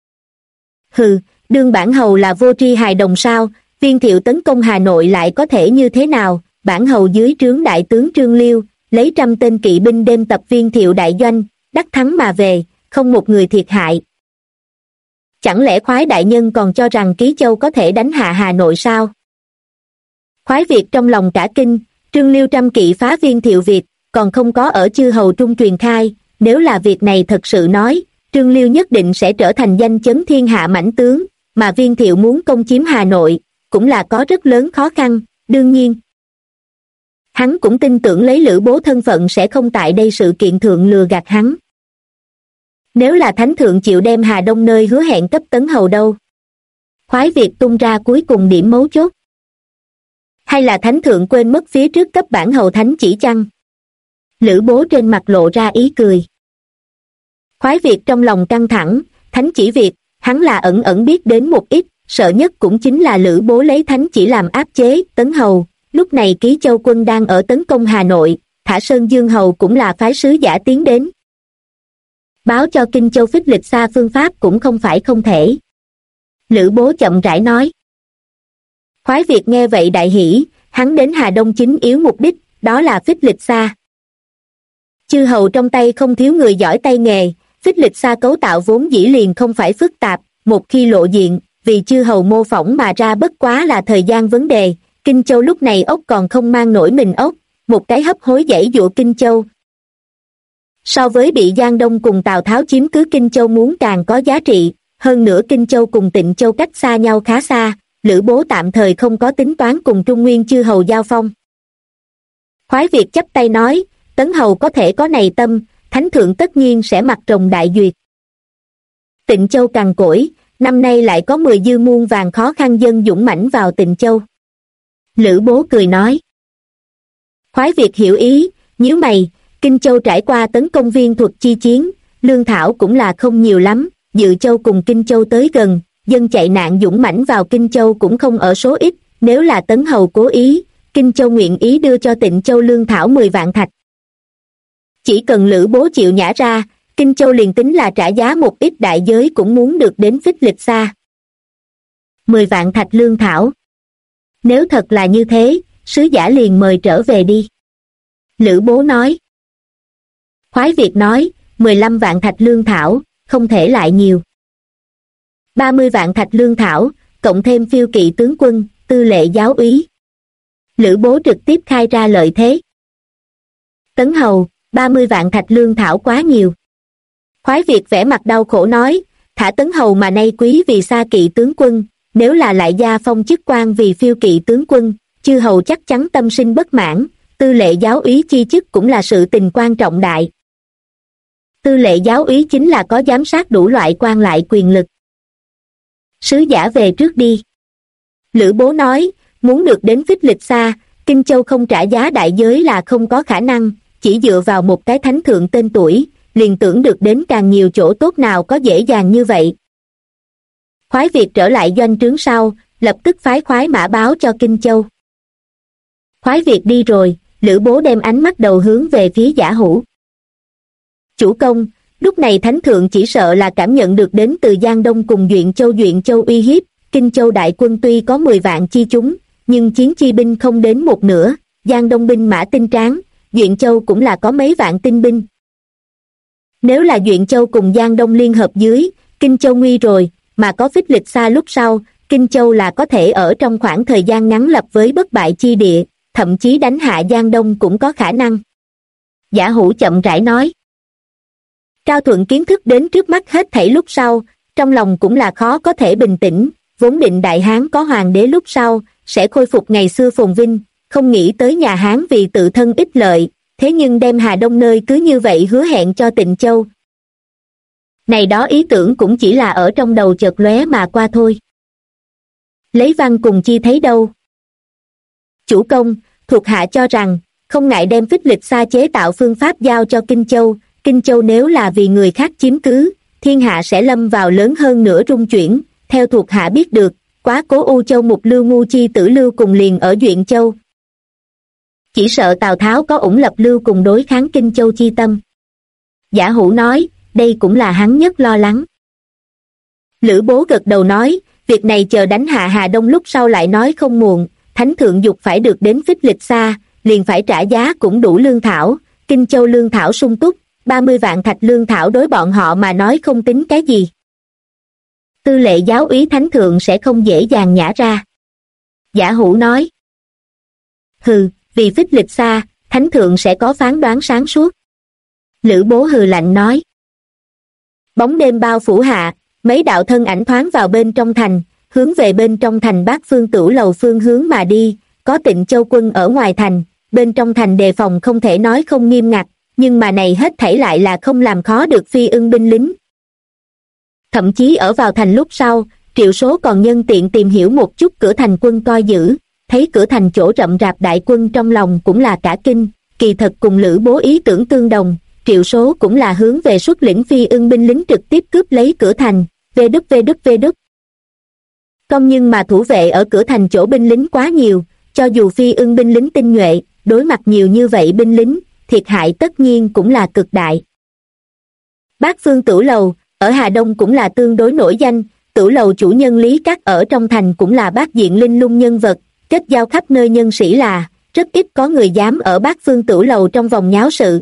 Hừ, đương bản hầu là vô tri hài đồng sao, Viên Thiệu tấn công Hà Nội lại có thể như thế nào, bản hầu dưới trướng đại tướng Trương Liêu, lấy 100 tên kỵ binh đêm tập Viên Thiệu đại doanh, đắc thắng mà về, không một người thiệt hại. Chẳng lẽ Khoái đại nhân còn cho rằng Ký Châu có thể đánh hạ Hà Nội sao? Khoái Việt trong lòng cả kinh, Trương Liêu 100 kỵ phá Viên Thiệu Việt, còn không có ở chư hầu trung truyền khai, nếu là việc này thật sự nói, Trương Liêu nhất định sẽ trở thành danh chấn thiên hạ mãnh tướng, mà Viên Thiệu muốn công chiếm Hà Nội, cũng là có rất lớn khó khăn, đương nhiên. Hắn cũng tin tưởng lấy Lữ Bố thân phận sẽ không tại đây sự kiện thượng lừa gạt hắn. Nếu là thánh thượng chịu đem Hà Đông nơi hứa hẹn cấp Tấn Hầu đâu? Khoái Việt tung ra cuối cùng điểm mấu chốt. Hay là thánh thượng quên mất phía trước cấp bản hầu thánh chỉ chăng? Lữ Bố trên mặt lộ ra ý cười. Khoái Việt trong lòng căng thẳng, thánh chỉ việc, hắn là ẩn ẩn biết đến một ít, sợ nhất cũng chính là Lữ Bố lấy thánh chỉ làm áp chế, Tấn Hầu. Lúc này Ký Châu quân đang ở tấn công Hà Nội, thả Sơn Dương Hầu cũng là phái sứ giả tiến đến. Báo cho Kinh Châu Phích Lịch Sa phương pháp cũng không phải không thể. Lữ Bố chậm rãi nói. Khoái Việt nghe vậy đại hỉ, hắn đến Hà Đông chính yếu mục đích, đó là Phích Lịch Sa. Chư hầu trong tay không thiếu người giỏi tay nghề, Phích Lịch Sa cấu tạo vốn dĩ liền không phải phức tạp, một khi lộ diện, vì chư hầu mô phỏng mà ra bất quá là thời gian vấn đề. Kinh Châu lúc này ốc còn không mang nổi mình ốc, một cái hấp hối dãy dụa Kinh Châu. So với bị Giang Đông cùng Tào Tháo chiếm cứ Kinh Châu muốn càng có giá trị, hơn nữa Kinh Châu cùng Tịnh Châu cách xa nhau khá xa, Lữ Bố tạm thời không có tính toán cùng Trung Nguyên chư hầu giao phong. Khoái Việt chắp tay nói, Tấn Hầu có thể có này tâm, thánh thượng tất nhiên sẽ mặc rồng đại duyệt. Tịnh Châu cằn cỗi, năm nay lại có 10 dư muôn vàng khó khăn dân dũng mãnh vào Tịnh Châu. Lữ Bố cười nói. Khoái Việt hiểu ý, nhíu mày, Kinh Châu trải qua tấn công viên thuật chi chiến, lương thảo cũng là không nhiều lắm, Dự Châu cùng Kinh Châu tới gần, dân chạy nạn dũng mãnh vào Kinh Châu cũng không ở số ít, nếu là Tấn Hầu cố ý, Kinh Châu nguyện ý đưa cho Tịnh Châu lương thảo 10 vạn thạch. Chỉ cần Lữ Bố chịu nhả ra, Kinh Châu liền tính là trả giá một ít đại giới cũng muốn được đến Phích Lịch Sa. 10 vạn thạch lương thảo. Nếu thật là như thế, sứ giả liền mời trở về đi. Lữ Bố nói. Khoái Việt nói, 15 vạn thạch lương thảo, không thể lại nhiều. 30 vạn thạch lương thảo, cộng thêm phiêu kỵ tướng quân, tư lệ giáo úy. Lữ Bố trực tiếp khai ra lợi thế. Tấn Hầu, 30 vạn thạch lương thảo quá nhiều. Khoái Việt vẻ mặt đau khổ nói, thả Tấn Hầu mà nay quý vì xa kỵ tướng quân, nếu là lại gia phong chức quan vì phiêu kỵ tướng quân, chư hầu chắc chắn tâm sinh bất mãn, tư lệ giáo úy chi chức cũng là sự tình quan trọng đại. Tư lệ giáo úy chính là có giám sát đủ loại quan lại quyền lực. Sứ giả về trước đi. Lữ Bố nói, muốn được đến Phích Lịch Sa, Kinh Châu không trả giá đại giới là không có khả năng, chỉ dựa vào một cái thánh thượng tên tuổi, liền tưởng được đến càng nhiều chỗ tốt nào có dễ dàng như vậy. Khoái Việt trở lại doanh trướng sau, lập tức phái khoái mã báo cho Kinh Châu. Khoái Việt đi rồi, Lữ Bố đem ánh mắt đầu hướng về phía Giả Hủ. Chủ công, lúc này Thánh Thượng chỉ sợ là cảm nhận được đến từ Giang Đông cùng Duyện Châu uy hiếp. Kinh Châu đại quân tuy có 10 vạn chi chúng, nhưng chiến chi binh không đến một nửa. Giang Đông binh mã tinh tráng, Duyện Châu cũng là có mấy vạn tinh binh. Nếu là Duyện Châu cùng Giang Đông liên hợp dưới, Kinh Châu nguy rồi, mà có Phích Lịch Sa lúc sau, Kinh Châu là có thể ở trong khoảng thời gian ngắn lập với bất bại chi địa, thậm chí đánh hạ Giang Đông cũng có khả năng. Giả Hủ chậm rãi nói. Cao Thuận kiến thức đến trước mắt hết thảy lúc sau, trong lòng cũng là khó có thể bình tĩnh, vốn định Đại Hán có hoàng đế lúc sau, sẽ khôi phục ngày xưa phồn vinh, không nghĩ tới nhà Hán vì tự thân ích lợi, thế nhưng đem Hà Đông nơi cứ như vậy hứa hẹn cho Tịnh Châu. Này đó ý tưởng cũng chỉ là ở trong đầu chợt lóe mà qua thôi. Lấy Văn cùng Chi thấy đâu? Chủ công, thuộc hạ cho rằng, không ngại đem Phích Lịch Sa chế tạo phương pháp giao cho Kinh Châu nếu là vì người khác chiếm cứ, thiên hạ sẽ lâm vào lớn hơn nữa rung chuyển. Theo thuộc hạ biết được, Quá Cố U Châu Mục Lưu Ngu Chi Tử Lưu cùng liền ở Duyện Châu. Chỉ sợ Tào Tháo có ủng lập Lưu cùng đối kháng Kinh Châu chi tâm. Giả Hủ nói, đây cũng là hắn nhất lo lắng. Lữ Bố gật đầu nói, việc này chờ đánh hạ Hà Đông lúc sau lại nói không muộn. Thánh thượng dục phải được đến Phích Lịch Sa, liền phải trả giá cũng đủ lương thảo. Kinh Châu lương thảo sung túc, 30 vạn thạch lương thảo đối bọn họ mà nói không tính cái gì. Tư lệ giáo úy Thánh thượng sẽ không dễ dàng nhả ra. Giả Hủ nói. Hừ, vì Phích Lịch Sa, Thánh thượng sẽ có phán đoán sáng suốt. Lữ Bố hừ lạnh nói. Bóng đêm bao phủ hạ, mấy đạo thân ảnh thoáng vào bên trong thành, hướng về bên trong thành Bát Phương Tửu Lầu phương hướng mà đi. Có Tịnh Châu quân ở ngoài thành, bên trong thành đề phòng không thể nói không nghiêm ngặt, nhưng mà này hết thảy lại là không làm khó được Phi Ưng binh lính. Thậm chí ở vào thành lúc sau, Triệu Số còn nhân tiện tìm hiểu một chút cửa thành quân coi giữ, thấy cửa thành chỗ rậm rạp đại quân trong lòng cũng là cả kinh, kỳ thật cùng Lữ Bố ý tưởng tương đồng. Triệu Số cũng là hướng về xuất lĩnh Phi Ưng binh lính trực tiếp cướp lấy cửa thành, vđvđvđ. Công nhưng mà thủ vệ ở cửa thành chỗ binh lính quá nhiều, cho dù Phi Ưng binh lính tinh nhuệ, đối mặt nhiều như vậy binh lính, thiệt hại tất nhiên cũng là cực đại. Bát Phương Tửu Lầu, ở Hà Đông cũng là tương đối nổi danh, Tửu Lầu chủ nhân Lý Cát ở trong thành cũng là bát diện linh lung nhân vật, kết giao khắp nơi nhân sĩ là, rất ít có người dám ở Bát Phương Tửu Lầu trong vòng nháo sự.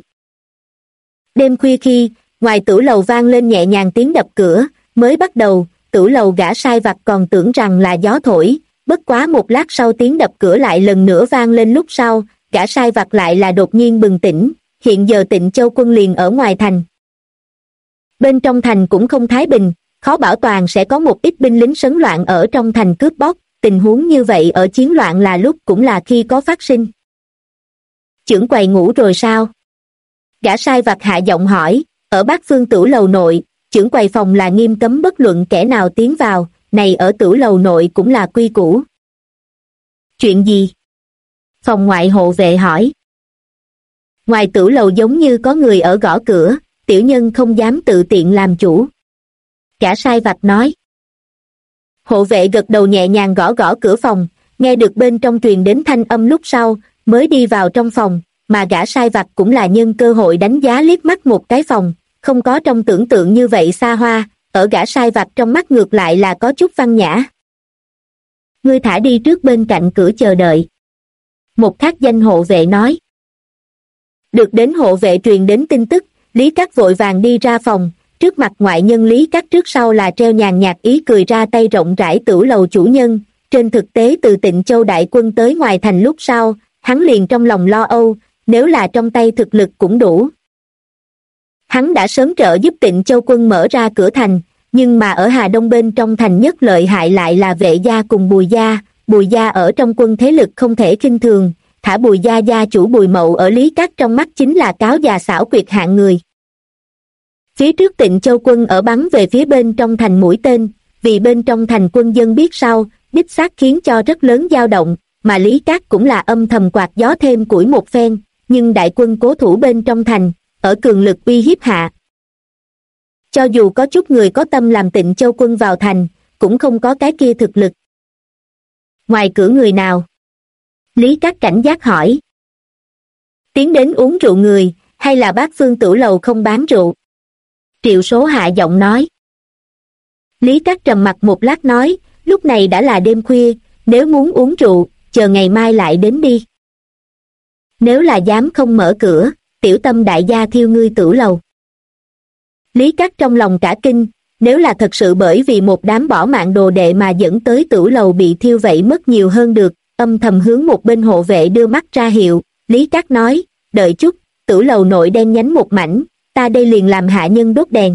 Đêm khuya khi, ngoài Tửu Lầu vang lên nhẹ nhàng tiếng đập cửa, mới bắt đầu, Tửu Lầu gã sai vặt còn tưởng rằng là gió thổi, bất quá một lát sau tiếng đập cửa lại lần nữa vang lên lúc sau, gã sai vặt lại là đột nhiên bừng tỉnh, hiện giờ Tịnh Châu quân liền ở ngoài thành. Bên trong thành cũng không thái bình, khó bảo toàn sẽ có một ít binh lính sấn loạn ở trong thành cướp bóc, tình huống như vậy ở chiến loạn là lúc cũng là khi có phát sinh. Chưởng quầy ngủ rồi sao? Gã sai vặt hạ giọng hỏi, ở Bát Phương Tửu Lầu nội, chưởng quầy phòng là nghiêm cấm bất luận kẻ nào tiến vào, này ở Tửu Lầu nội cũng là quy củ. Chuyện gì? Phòng ngoại hộ vệ hỏi. Ngoài Tửu Lầu giống như có người ở gõ cửa, tiểu nhân không dám tự tiện làm chủ. Gã sai vặt nói. Hộ vệ gật đầu nhẹ nhàng gõ gõ cửa phòng, nghe được bên trong truyền đến thanh âm lúc sau, mới đi vào trong phòng, mà gã sai vặt cũng là nhân cơ hội đánh giá liếc mắt một cái phòng, không có trong tưởng tượng như vậy xa hoa, ở gã sai vặt trong mắt ngược lại là có chút văn nhã. Ngươi thả đi trước bên cạnh cửa chờ đợi. Một khác danh hộ vệ nói. Được đến hộ vệ truyền đến tin tức, Lý Cát vội vàng đi ra phòng, trước mặt ngoại nhân Lý Cát trước sau là treo nhàn nhạt ý cười ra tay rộng rãi Tửu Lầu chủ nhân. Trên thực tế từ Tịnh Châu đại quân tới ngoài thành lúc sau, hắn liền trong lòng lo âu, nếu là trong tay thực lực cũng đủ. Hắn đã sớm trợ giúp Tịnh Châu quân mở ra cửa thành, nhưng mà ở Hà Đông bên trong thành nhất lợi hại lại là Vệ gia cùng Bùi gia ở trong quân thế lực không thể khinh thường, thả Bùi gia gia chủ Bùi Mậu ở Lý Cát trong mắt chính là cáo già xảo quyệt hạng người. Phía trước Tịnh Châu quân ở bắn về phía bên trong thành mũi tên, vì bên trong thành quân dân biết sau, đích xác khiến cho rất lớn dao động, mà Lý Cát cũng là âm thầm quạt gió thêm củi một phen, nhưng đại quân cố thủ bên trong thành, ở cường lực uy hiếp hạ. Cho dù có chút người có tâm làm Tịnh Châu quân vào thành, cũng không có cái kia thực lực. Ngoài cửa người nào? Lý Cát cảnh giác hỏi. Tiến đến uống rượu người, hay là Bát Phương Tửu Lầu không bán rượu? Triệu Số hạ giọng nói. Lý Cát trầm mặc một lát nói, lúc này đã là đêm khuya, nếu muốn uống rượu, chờ ngày mai lại đến đi. Nếu là dám không mở cửa, tiểu tâm đại gia thiêu ngươi Tửu Lầu. Lý Cát trong lòng cả kinh, nếu là thật sự bởi vì một đám bỏ mạng đồ đệ mà dẫn tới Tửu Lầu bị thiêu vậy mất nhiều hơn được, âm thầm hướng một bên hộ vệ đưa mắt ra hiệu. Lý Cát nói, đợi chút, Tửu Lầu nội đen nhánh một mảnh, ta đây liền làm hạ nhân đốt đèn.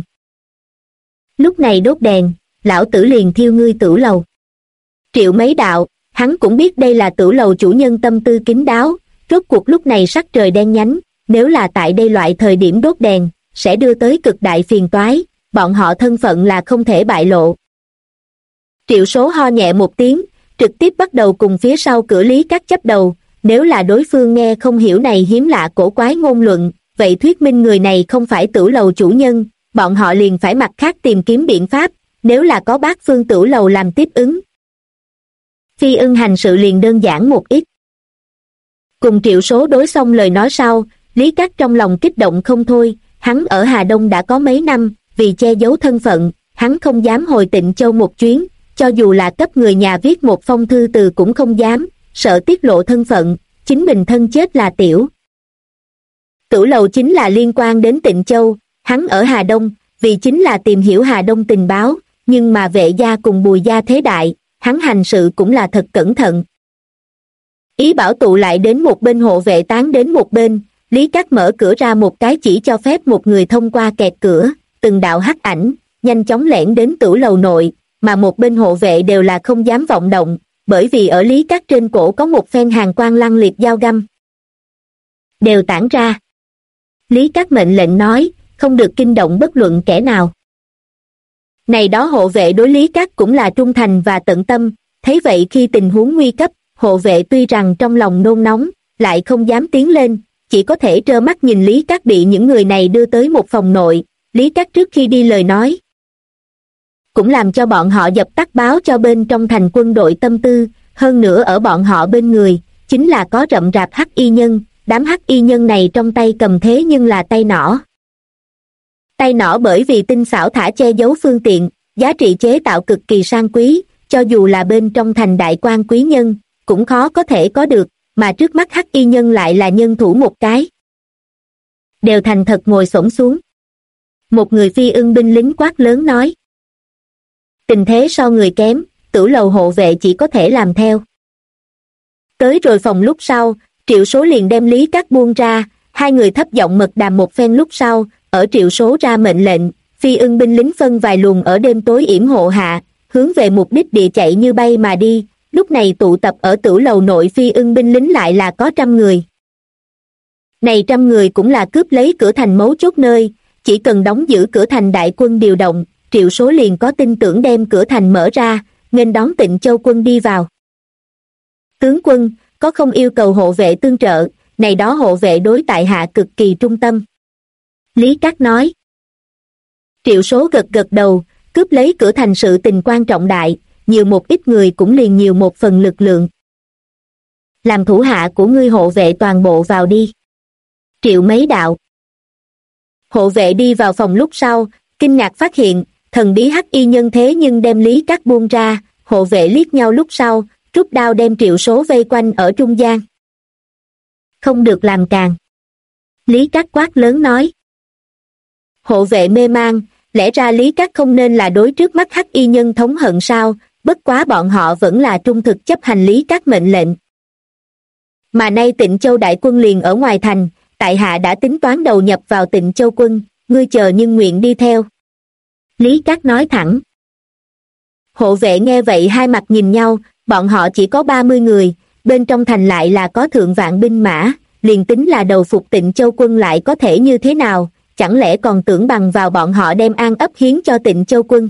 Lúc này đốt đèn, lão tử liền thiêu ngươi Tửu Lầu. Triệu mấy đạo, hắn cũng biết đây là Tửu Lầu chủ nhân tâm tư kín đáo, rốt cuộc lúc này sắc trời đen nhánh, nếu là tại đây loại thời điểm đốt đèn, sẽ đưa tới cực đại phiền toái, bọn họ thân phận là không thể bại lộ. Triệu Số ho nhẹ một tiếng, trực tiếp bắt đầu cùng phía sau cửa Lý Cát chấp đầu, nếu là đối phương nghe không hiểu này hiếm lạ cổ quái ngôn luận, vậy thuyết minh người này không phải Tửu Lầu chủ nhân, bọn họ liền phải mặt khác tìm kiếm biện pháp, nếu là có Bát Phương Tửu Lầu làm tiếp ứng. Phi Ưng hành sự liền đơn giản một ít. Cùng Triệu Số đối xong lời nói sau, Lý Cát trong lòng kích động không thôi, hắn ở Hà Đông đã có mấy năm, vì che giấu thân phận, hắn không dám hồi Tịnh Châu một chuyến, cho dù là cấp người nhà viết một phong thư từ cũng không dám, sợ tiết lộ thân phận, chính mình thân chết là tiểu. Tửu Lầu chính là liên quan đến Tịnh Châu, hắn ở Hà Đông, vì chính là tìm hiểu Hà Đông tình báo, nhưng mà Vệ gia cùng Bùi gia thế đại, hắn hành sự cũng là thật cẩn thận. Ý bảo tụ lại đến một bên hộ vệ tán đến một bên, Lý Cát mở cửa ra một cái chỉ cho phép một người thông qua kẹt cửa, từng đạo hắc ảnh, nhanh chóng lẻn đến Tửu Lầu nội, mà một bên hộ vệ đều là không dám vọng động, bởi vì ở Lý Cát trên cổ có một phen hàn quang lăng liệt dao găm. Đều tản ra. Lý Cát mệnh lệnh nói, không được kinh động bất luận kẻ nào. Này đó hộ vệ đối Lý Cát cũng là trung thành và tận tâm, thấy vậy khi tình huống nguy cấp, hộ vệ tuy rằng trong lòng nôn nóng, lại không dám tiến lên, chỉ có thể trơ mắt nhìn Lý Cát bị những người này đưa tới một phòng nội. Lý Cát trước khi đi lời nói, cũng làm cho bọn họ dập tắt báo cho bên trong thành quân đội tâm tư, hơn nữa ở bọn họ bên người, chính là có rậm rạp hắc y nhân, đám hắc y nhân này trong tay cầm thế nhưng là tay nỏ. Tay nỏ bởi vì tinh xảo thả che giấu phương tiện, giá trị chế tạo cực kỳ sang quý, cho dù là bên trong thành đại quan quý nhân, cũng khó có thể có được, mà trước mắt hắc y nhân lại là nhân thủ một cái. Đều thành thật ngồi xổm xuống. Một người Phi Ưng binh lính quát lớn nói. Tình thế so người kém, Tửu Lầu hộ vệ chỉ có thể làm theo. Tới rồi phòng lúc sau, Triệu Số liền đem Lý Cát buông ra, hai người thấp giọng mật đàm một phen lúc sau, ở Triệu Số ra mệnh lệnh, Phi Ưng binh lính phân vài luồng ở đêm tối yểm hộ hạ, hướng về mục đích địa chạy như bay mà đi, lúc này tụ tập ở Tửu Lầu nội Phi Ưng binh lính lại là có 100 người. Này 100 người cũng là cướp lấy cửa thành mấu chốt nơi, chỉ cần đóng giữ cửa thành đại quân điều động, Triệu Số liền có tin tưởng đem cửa thành mở ra, nghênh đón Tịnh Châu quân đi vào. Tướng quân, có không yêu cầu hộ vệ tương trợ, này đó hộ vệ đối tại hạ cực kỳ trung tâm. Lý Cát nói. Triệu Số gật gật đầu, cướp lấy cửa thành sự tình quan trọng đại, nhiều một ít người cũng liền nhiều một phần lực lượng. Làm thủ hạ của ngươi hộ vệ toàn bộ vào đi. Triệu mấy đạo. Hộ vệ đi vào phòng lúc sau, kinh ngạc phát hiện, thần bí hắc y nhân thế nhưng đem Lý Cát buông ra, hộ vệ liếc nhau lúc sau, rút đao đem Triệu Số vây quanh ở trung gian. Không được làm càng. Lý Cát quát lớn nói. Hộ vệ mê mang, lẽ ra Lý Cát không nên là đối trước mắt hắc y nhân thống hận sao, bất quá bọn họ vẫn là trung thực chấp hành Lý Cát mệnh lệnh. Mà nay Tịnh Châu đại quân liền ở ngoài thành, tại hạ đã tính toán đầu nhập vào Tịnh Châu quân, ngươi chờ nhưng nguyện đi theo. Lý Cát nói thẳng. Hộ vệ nghe vậy hai mặt nhìn nhau, bọn họ chỉ có 30 người, bên trong thành lại là có thượng vạn binh mã, liền tính là đầu phục Tịnh Châu quân lại có thể như thế nào, chẳng lẽ còn tưởng bằng vào bọn họ đem An ấp hiến cho Tịnh Châu quân.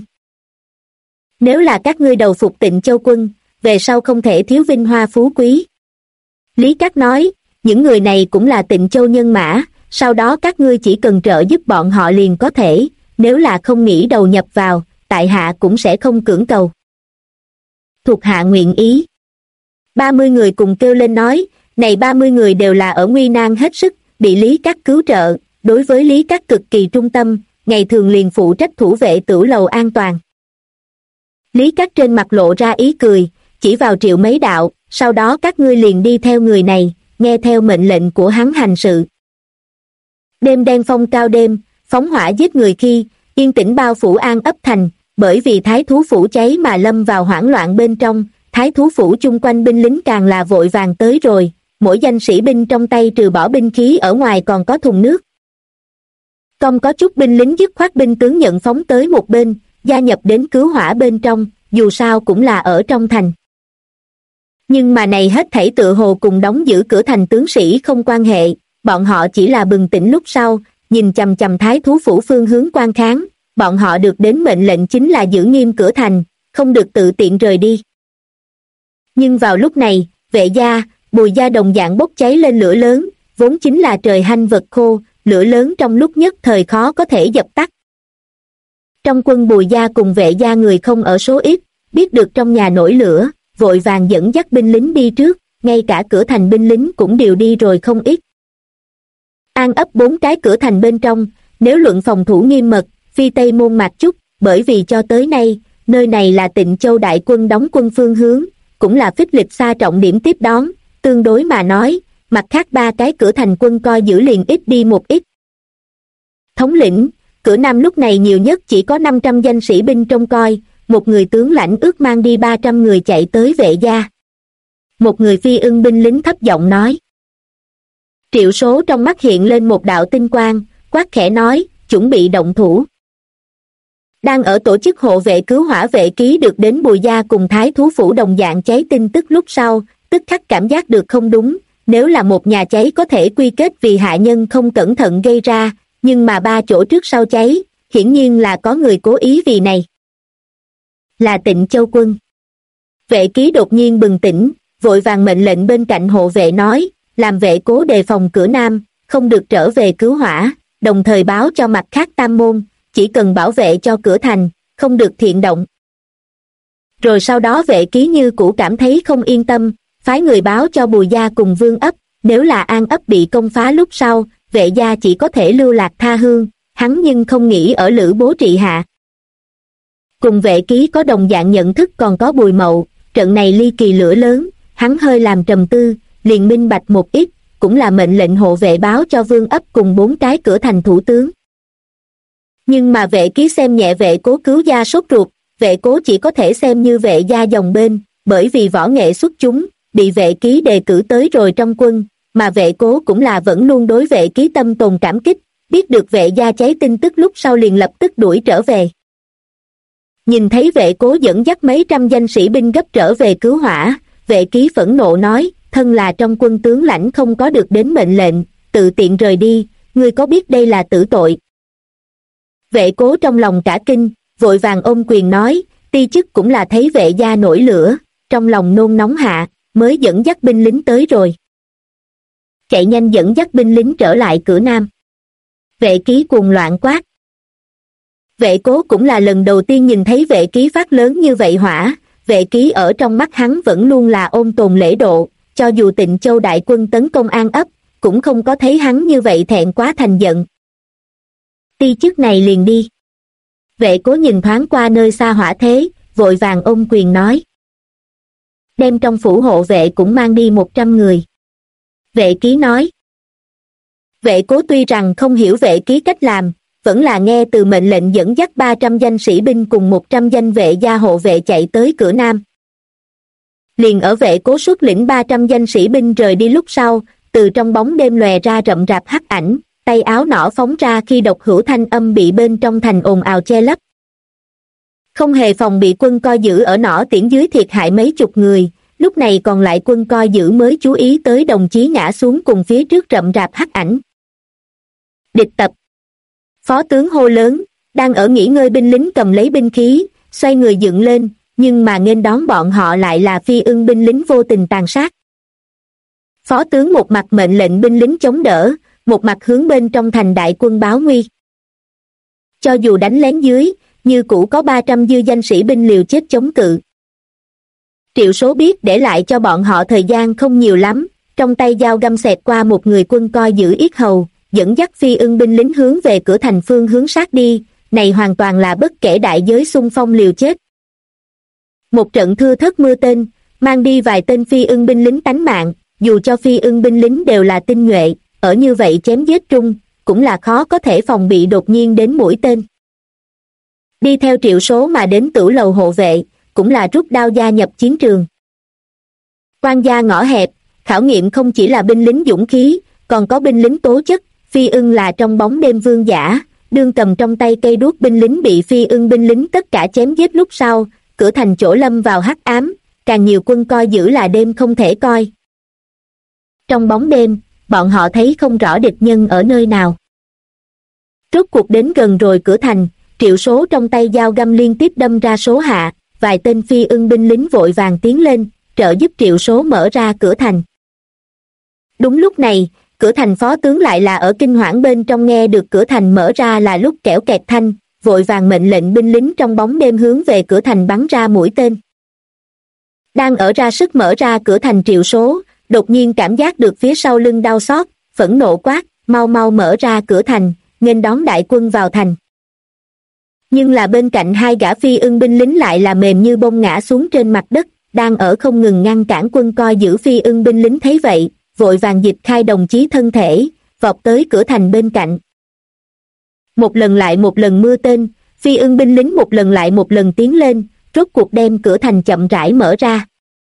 Nếu là các ngươi đầu phục Tịnh Châu quân, về sau không thể thiếu vinh hoa phú quý. Lý Cát nói, những người này cũng là Tịnh Châu nhân mã, sau đó các ngươi chỉ cần trợ giúp bọn họ liền có thể, nếu là không nghĩ đầu nhập vào, tại hạ cũng sẽ không cưỡng cầu. Thuộc hạ nguyện ý. 30 người cùng kêu lên nói, này 30 người đều là ở nguy nan hết sức, bị Lý Cát cứu trợ, đối với Lý Cát cực kỳ trung tâm, ngày thường liền phụ trách thủ vệ tửu lầu an toàn. Lý Cát trên mặt lộ ra ý cười, chỉ vào Triệu mấy đạo, sau đó các ngươi liền đi theo người này, nghe theo mệnh lệnh của hắn hành sự. Đêm đen phong cao đêm, phóng hỏa giết người khi, yên tĩnh bao phủ An ấp thành, bởi vì thái thú phủ cháy mà lâm vào hoảng loạn bên trong, thái thú phủ chung quanh binh lính càng là vội vàng tới rồi, mỗi danh sĩ binh trong tay trừ bỏ binh khí ở ngoài còn có thùng nước. Còn có chút binh lính dứt khoát binh tướng nhận phóng tới một bên, gia nhập đến cứu hỏa bên trong, dù sao cũng là ở trong thành. Nhưng mà này hết thảy tựa hồ cùng đóng giữ cửa thành tướng sĩ không quan hệ, bọn họ chỉ là bừng tỉnh lúc sau, nhìn chằm chằm thái thú phủ phương hướng quan kháng, bọn họ được đến mệnh lệnh chính là giữ nghiêm cửa thành, không được tự tiện rời đi. Nhưng vào lúc này, Vệ gia, Bùi gia đồng dạng bốc cháy lên lửa lớn, vốn chính là trời hanh vật khô, lửa lớn trong lúc nhất thời khó có thể dập tắt. Trong quân Bùi gia cùng Vệ gia người không ở số ít, biết được trong nhà nổi lửa, vội vàng dẫn dắt binh lính đi trước, ngay cả cửa thành binh lính cũng đều đi rồi không ít. An ấp 4 cái cửa thành bên trong, nếu luận phòng thủ nghiêm mật, phi Tây môn mạc chút, bởi vì cho tới nay, nơi này là Tịnh Châu đại quân đóng quân phương hướng, cũng là Phích Lịch Sa trọng điểm tiếp đón, tương đối mà nói, mặt khác 3 cái cửa thành quân coi giữ liền ít đi một ít. Thống lĩnh, cửa Nam lúc này nhiều nhất chỉ có 500 danh sĩ binh trông coi, một người tướng lãnh ước mang đi 300 người chạy tới Vệ gia. Một người phi ưng binh lính thấp giọng nói. Triệu Số trong mắt hiện lên một đạo tinh quang, quát khẽ nói, chuẩn bị động thủ. Đang ở tổ chức hộ vệ cứu hỏa vệ ký được đến Bùi gia cùng thái thú phủ đồng dạng cháy tin tức lúc sau, tức khắc cảm giác được không đúng, nếu là một nhà cháy có thể quy kết vì hạ nhân không cẩn thận gây ra, nhưng mà 3 chỗ trước sau cháy, hiển nhiên là có người cố ý vì này. Là Tịnh Châu quân. Vệ ký đột nhiên bừng tỉnh, vội vàng mệnh lệnh bên cạnh hộ vệ nói, làm vệ cố đề phòng cửa Nam, không được trở về cứu hỏa, đồng thời báo cho mặt khác tam môn, chỉ cần bảo vệ cho cửa thành, không được thiện động. Rồi sau đó vệ ký như cũ cảm thấy không yên tâm, phái người báo cho Bùi gia cùng Vương ấp, nếu là An ấp bị công phá lúc sau, Vệ gia chỉ có thể lưu lạc tha hương, hắn nhưng không nghĩ ở Lữ Bố trị hạ. Cùng vệ ký có đồng dạng nhận thức còn có Bùi Mậu, trận này ly kỳ lửa lớn, hắn hơi làm trầm tư, liền minh bạch một ít, cũng là mệnh lệnh hộ vệ báo cho Vương ấp cùng 4 cái cửa thành thủ tướng. Nhưng mà vệ ký xem nhẹ vệ cố cứu gia sốt ruột, vệ cố chỉ có thể xem như vệ gia dòng bên, bởi vì võ nghệ xuất chúng, bị vệ ký đề cử tới rồi trong quân, mà vệ cố cũng là vẫn luôn đối vệ ký tâm tồn cảm kích, biết được vệ gia cháy tin tức lúc sau liền lập tức đuổi trở về. Nhìn thấy vệ cố dẫn dắt mấy trăm danh sĩ binh gấp trở về cứu hỏa, vệ ký phẫn nộ nói, thân là trong quân tướng lãnh không có được đến mệnh lệnh, tự tiện rời đi, ngươi có biết đây là tử tội. Vệ cố trong lòng cả kinh, vội vàng ôm quyền nói, ti chức cũng là thấy vệ gia nổi lửa, trong lòng nôn nóng hạ, mới dẫn dắt binh lính tới rồi. Chạy nhanh dẫn dắt binh lính trở lại cửa Nam. Vệ ký cuồng loạn quát. Vệ cố cũng là lần đầu tiên nhìn thấy vệ ký phát lớn như vậy hỏa, vệ ký ở trong mắt hắn vẫn luôn là ôn tồn lễ độ, cho dù Tịnh Châu đại quân tấn công An ấp, cũng không có thấy hắn như vậy thẹn quá thành giận. Ti chức này liền đi. Vệ cố nhìn thoáng qua nơi xa hỏa thế, vội vàng ôm quyền nói. Đem trong phủ hộ vệ cũng mang đi 100 người. Vệ ký nói. Vệ cố tuy rằng không hiểu vệ ký cách làm, vẫn là nghe từ mệnh lệnh dẫn dắt 300 danh sĩ binh cùng 100 danh vệ gia hộ vệ chạy tới cửa Nam. Liền ở vệ cố xuất lĩnh 300 danh sĩ binh rời đi lúc sau, từ trong bóng đêm lòe ra rậm rạp hắc ảnh, tay áo nỏ phóng ra khi độc hữu thanh âm bị bên trong thành ồn ào che lấp. Không hề phòng bị quân coi giữ ở nỏ tiễn dưới thiệt hại mấy chục người, lúc này còn lại quân coi giữ mới chú ý tới đồng chí ngã xuống cùng phía trước rậm rạp hắc ảnh. Địch tập. Phó tướng hô lớn, đang ở nghỉ ngơi binh lính cầm lấy binh khí, xoay người dựng lên, nhưng mà nghênh đón bọn họ lại là phi ưng binh lính vô tình tàn sát. Phó tướng một mặt mệnh lệnh binh lính chống đỡ, một mặt hướng bên trong thành đại quân báo nguy. Cho dù đánh lén dưới, như cũ có 300 dư danh sĩ binh liều chết chống cự. Triệu Số biết để lại cho bọn họ thời gian không nhiều lắm, trong tay dao găm xẹt qua một người quân coi giữ yết hầu, dẫn dắt phi ưng binh lính hướng về cửa thành phương hướng sát đi, này hoàn toàn là bất kể đại giới xung phong liều chết. Một trận thưa thớt mưa tên, mang đi vài tên phi ưng binh lính tánh mạng, dù cho phi ưng binh lính đều là tinh nhuệ, ở như vậy chém giết trung, cũng là khó có thể phòng bị đột nhiên đến mũi tên. Đi theo Triệu Số mà đến Tửu Lầu hộ vệ, cũng là rút đao gia nhập chiến trường. Quan gia ngõ hẹp, khảo nghiệm không chỉ là binh lính dũng khí, còn có binh lính tố chất, phi ưng là trong bóng đêm vương giả, đương cầm trong tay cây đuốc binh lính bị phi ưng binh lính tất cả chém giết lúc sau, cửa thành chỗ lâm vào hắc ám, càng nhiều quân coi giữ là đêm không thể coi. Trong bóng đêm, bọn họ thấy không rõ địch nhân ở nơi nào. Rốt cuộc đến gần rồi cửa thành, Triệu Số trong tay dao găm liên tiếp đâm ra số hạ, vài tên phi ưng binh lính vội vàng tiến lên, trợ giúp Triệu Số mở ra cửa thành. Đúng lúc này, cửa thành phó tướng lại là ở kinh hoảng bên trong nghe được cửa thành mở ra là lúc kẽo kẹt thanh, vội vàng mệnh lệnh binh lính trong bóng đêm hướng về cửa thành bắn ra mũi tên. Đang ở ra sức mở ra cửa thành Triệu Số, đột nhiên cảm giác được phía sau lưng đau xót, phẫn nộ quát, mau mau mở ra cửa thành, nghênh đón đại quân vào thành. Nhưng là bên cạnh hai gã phi ưng binh lính lại là mềm như bông ngã xuống trên mặt đất, đang ở không ngừng ngăn cản quân coi giữ phi ưng binh lính thấy vậy, vội vàng dịch khai đồng chí thân thể, vọt tới cửa thành bên cạnh. Một lần lại một lần mưa tên, phi ưng binh lính một lần lại một lần tiến lên, rốt cuộc đem cửa thành chậm rãi mở ra.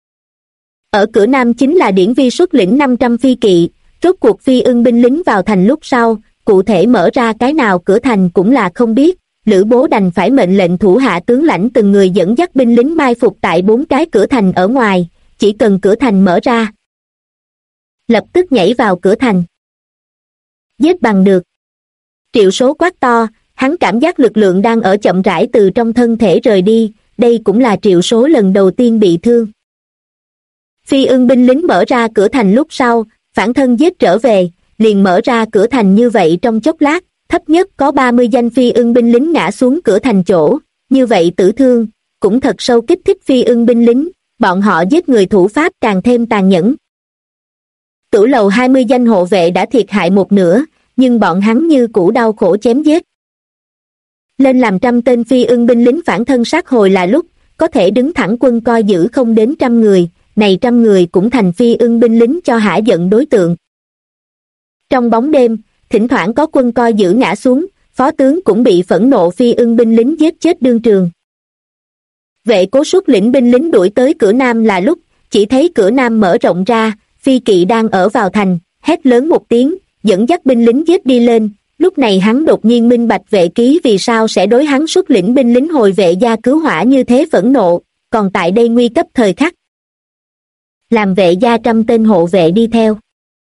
Ở cửa nam chính là Điển Vi xuất lĩnh 500 phi kỵ, rốt cuộc phi ưng binh lính vào thành lúc sau, cụ thể mở ra cái nào cửa thành cũng là không biết, Lữ Bố đành phải mệnh lệnh thủ hạ tướng lãnh từng người dẫn dắt binh lính mai phục tại 4 cái cửa thành ở ngoài, chỉ cần cửa thành mở ra, lập tức nhảy vào cửa thành. Giết bằng được. Triệu Số quát to, hắn cảm giác lực lượng đang ở chậm rãi từ trong thân thể rời đi, đây cũng là Triệu Số lần đầu tiên bị thương. Phi ưng binh lính mở ra cửa thành lúc sau, phản thân giết trở về, liền mở ra cửa thành như vậy trong chốc lát, thấp nhất có 30 danh phi ưng binh lính ngã xuống cửa thành chỗ, như vậy tử thương, cũng thật sâu kích thích phi ưng binh lính, bọn họ giết người thủ pháp càng thêm tàn nhẫn. Tửu Lầu 20 danh hộ vệ đã thiệt hại một nửa, nhưng bọn hắn như cũ đau khổ chém giết. Lên làm trăm tên phi ưng binh lính phản thân sát hồi là lúc, có thể đứng thẳng quân coi giữ không đến 100 người, này 100 người cũng thành phi ưng binh lính cho hả giận đối tượng. Trong bóng đêm, thỉnh thoảng có quân coi giữ ngã xuống, phó tướng cũng bị phẫn nộ phi ưng binh lính giết chết đương trường. Vệ Cố xuất lĩnh binh lính đuổi tới cửa nam là lúc, chỉ thấy cửa nam mở rộng ra, phi kỵ đang ở vào thành, hét lớn một tiếng, dẫn dắt binh lính giết đi lên, lúc này hắn đột nhiên minh bạch Vệ Ký vì sao sẽ đối hắn xuất lĩnh binh lính hồi vệ gia cứu hỏa như thế phẫn nộ, còn tại đây nguy cấp thời khắc. Làm vệ gia 100 tên hộ vệ đi theo.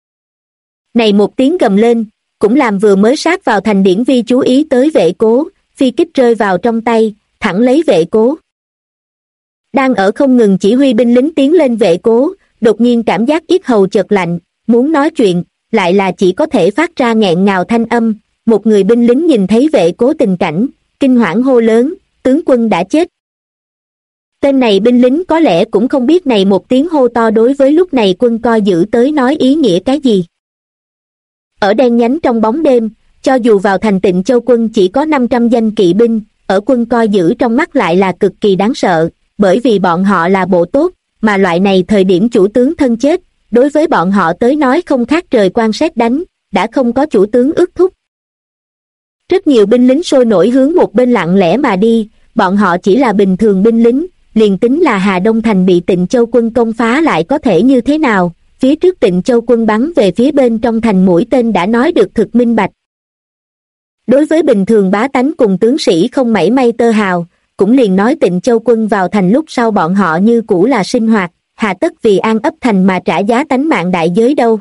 Này một tiếng gầm lên, cũng làm vừa mới sát vào thành Điển Vi chú ý tới Vệ Cố, phi kích rơi vào trong tay, thẳng lấy Vệ Cố. Đang ở không ngừng chỉ huy binh lính tiến lên Vệ Cố, đột nhiên cảm giác yết hầu chợt lạnh, muốn nói chuyện, lại là chỉ có thể phát ra nghẹn ngào thanh âm. Một người binh lính nhìn thấy Vệ Cố tình cảnh, kinh hoảng hô lớn, tướng quân đã chết. Tên này binh lính có lẽ cũng không biết này một tiếng hô to đối với lúc này quân coi giữ tới nói ý nghĩa cái gì. Ở đen nhánh trong bóng đêm, cho dù vào thành Tịnh Châu quân chỉ có 500 danh kỵ binh, ở quân coi giữ trong mắt lại là cực kỳ đáng sợ, bởi vì bọn họ là bộ tốt, mà loại này thời điểm chủ tướng thân chết, đối với bọn họ tới nói không khác trời quang sét đánh, đã không có chủ tướng ước thúc. Rất nhiều binh lính sôi nổi hướng một bên lặng lẽ mà đi, bọn họ chỉ là bình thường binh lính, liền tính là Hà Đông thành bị Tịnh Châu quân công phá lại có thể như thế nào, phía trước Tịnh Châu quân bắn về phía bên trong thành mũi tên đã nói được thực minh bạch. Đối với bình thường bá tánh cùng tướng sĩ không mảy may tơ hào, cũng liền nói Tịnh Châu quân vào thành lúc sau bọn họ như cũ là sinh hoạt, hà tất vì an ấp thành mà trả giá tánh mạng đại giới đâu.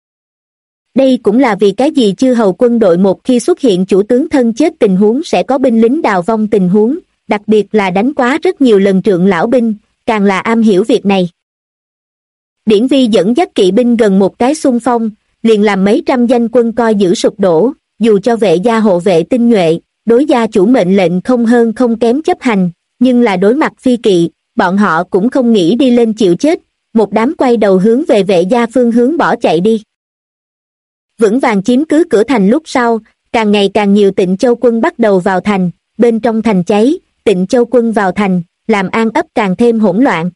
Đây cũng là vì cái gì chư hầu quân đội một khi xuất hiện chủ tướng thân chết tình huống sẽ có binh lính đào vong tình huống, đặc biệt là đánh quá rất nhiều lần trượng lão binh, càng là am hiểu việc này. Điển Vi dẫn dắt kỵ binh gần một cái xung phong, liền làm mấy trăm danh quân coi giữ sụp đổ, dù cho vệ gia hộ vệ tinh nhuệ, đối gia chủ mệnh lệnh không hơn không kém chấp hành, nhưng là đối mặt phi kỵ, bọn họ cũng không nghĩ đi lên chịu chết, một đám quay đầu hướng về Vệ gia phương hướng bỏ chạy đi. Vững vàng chiếm cứ cửa thành lúc sau, càng ngày càng nhiều Tịnh Châu quân bắt đầu vào thành, bên trong thành cháy, Tịnh Châu quân vào thành, làm An ấp càng thêm hỗn loạn.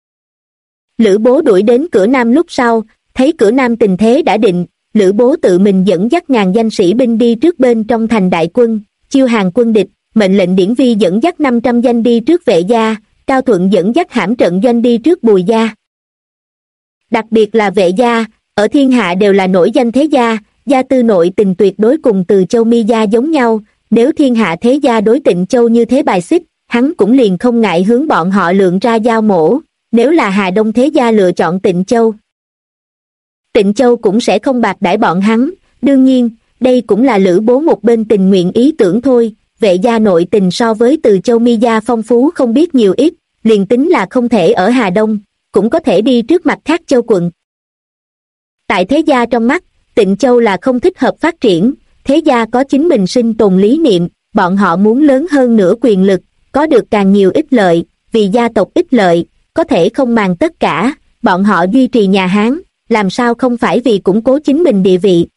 Lữ Bố đuổi đến cửa Nam lúc sau, thấy cửa Nam tình thế đã định, Lữ Bố tự mình dẫn dắt ngàn danh sĩ binh đi trước bên trong thành đại quân, chiêu hàng quân địch, mệnh lệnh Điển Vi dẫn dắt 500 danh đi trước Vệ gia, Cao Thuận dẫn dắt hãm trận doanh đi trước Bùi gia. Đặc biệt là Vệ gia, ở thiên hạ đều là nổi danh thế gia, gia tư nội tình tuyệt đối cùng Từ Châu Mi gia giống nhau, nếu thiên hạ thế gia đối Tịnh Châu như thế bài xích, hắn cũng liền không ngại hướng bọn họ lượng ra giao mổ, nếu là Hà Đông thế gia lựa chọn Tịnh Châu. Tịnh Châu cũng sẽ không bạc đãi bọn hắn, đương nhiên, đây cũng là Lữ Bố một bên tình nguyện ý tưởng thôi, Vệ gia nội tình so với Từ Châu Mi gia phong phú không biết nhiều ít, liền tính là không thể ở Hà Đông, cũng có thể đi trước mặt khác châu quận. Tại thế gia trong mắt, Tịnh Châu là không thích hợp phát triển, thế gia có chính mình sinh tồn lý niệm, bọn họ muốn lớn hơn nữa quyền lực, có được càng nhiều ích lợi, vì gia tộc ích lợi, có thể không màng tất cả, bọn họ duy trì nhà Hán, làm sao không phải vì củng cố chính mình địa vị.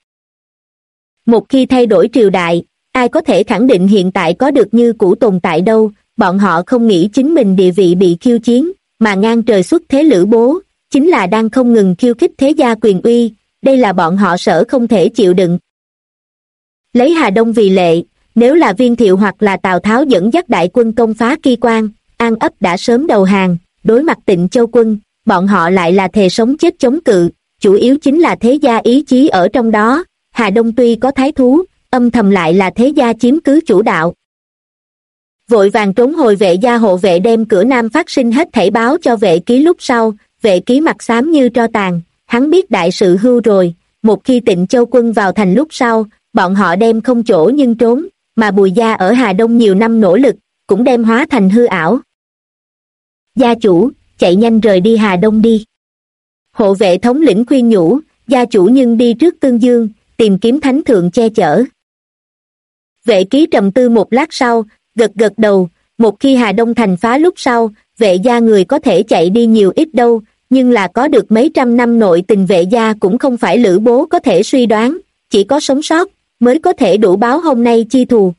Một khi thay đổi triều đại, ai có thể khẳng định hiện tại có được như cũ tồn tại đâu, bọn họ không nghĩ chính mình địa vị bị khiêu chiến, mà ngang trời xuất thế Lữ Bố, chính là đang không ngừng khiêu khích thế gia quyền uy, đây là bọn họ sợ không thể chịu đựng. Lấy Hà Đông vì lệ, nếu là Viên Thiệu hoặc là Tào Tháo dẫn dắt đại quân công phá Ki Quan, An ấp đã sớm đầu hàng, đối mặt Tịnh Châu quân, bọn họ lại là thề sống chết chống cự, chủ yếu chính là thế gia ý chí ở trong đó, Hà Đông tuy có thái thú, âm thầm lại là thế gia chiếm cứ chủ đạo. Vội vàng trốn hồi Vệ gia hộ vệ đem cửa Nam phát sinh hết thảy báo cho Vệ Ký lúc sau, Vệ Ký mặt xám như tro tàn, hắn biết đại sự hưu rồi, một khi Tịnh Châu quân vào thành lúc sau, bọn họ đem không chỗ nhưng trốn, mà Bùi gia ở Hà Đông nhiều năm nỗ lực, cũng đem hóa thành hư ảo. Gia chủ, chạy nhanh rời đi Hà Đông đi. Hộ vệ thống lĩnh khuyên nhủ, gia chủ nhưng đi trước Tương Dương, tìm kiếm thánh thượng che chở. Vệ Ký trầm tư một lát sau, gật gật đầu, một khi Hà Đông thành phá lúc sau, Vệ gia người có thể chạy đi nhiều ít đâu, nhưng là có được mấy trăm năm nội tình Vệ gia cũng không phải Lữ Bố có thể suy đoán, chỉ có sống sót, mới có thể đủ báo hôm nay chi thù.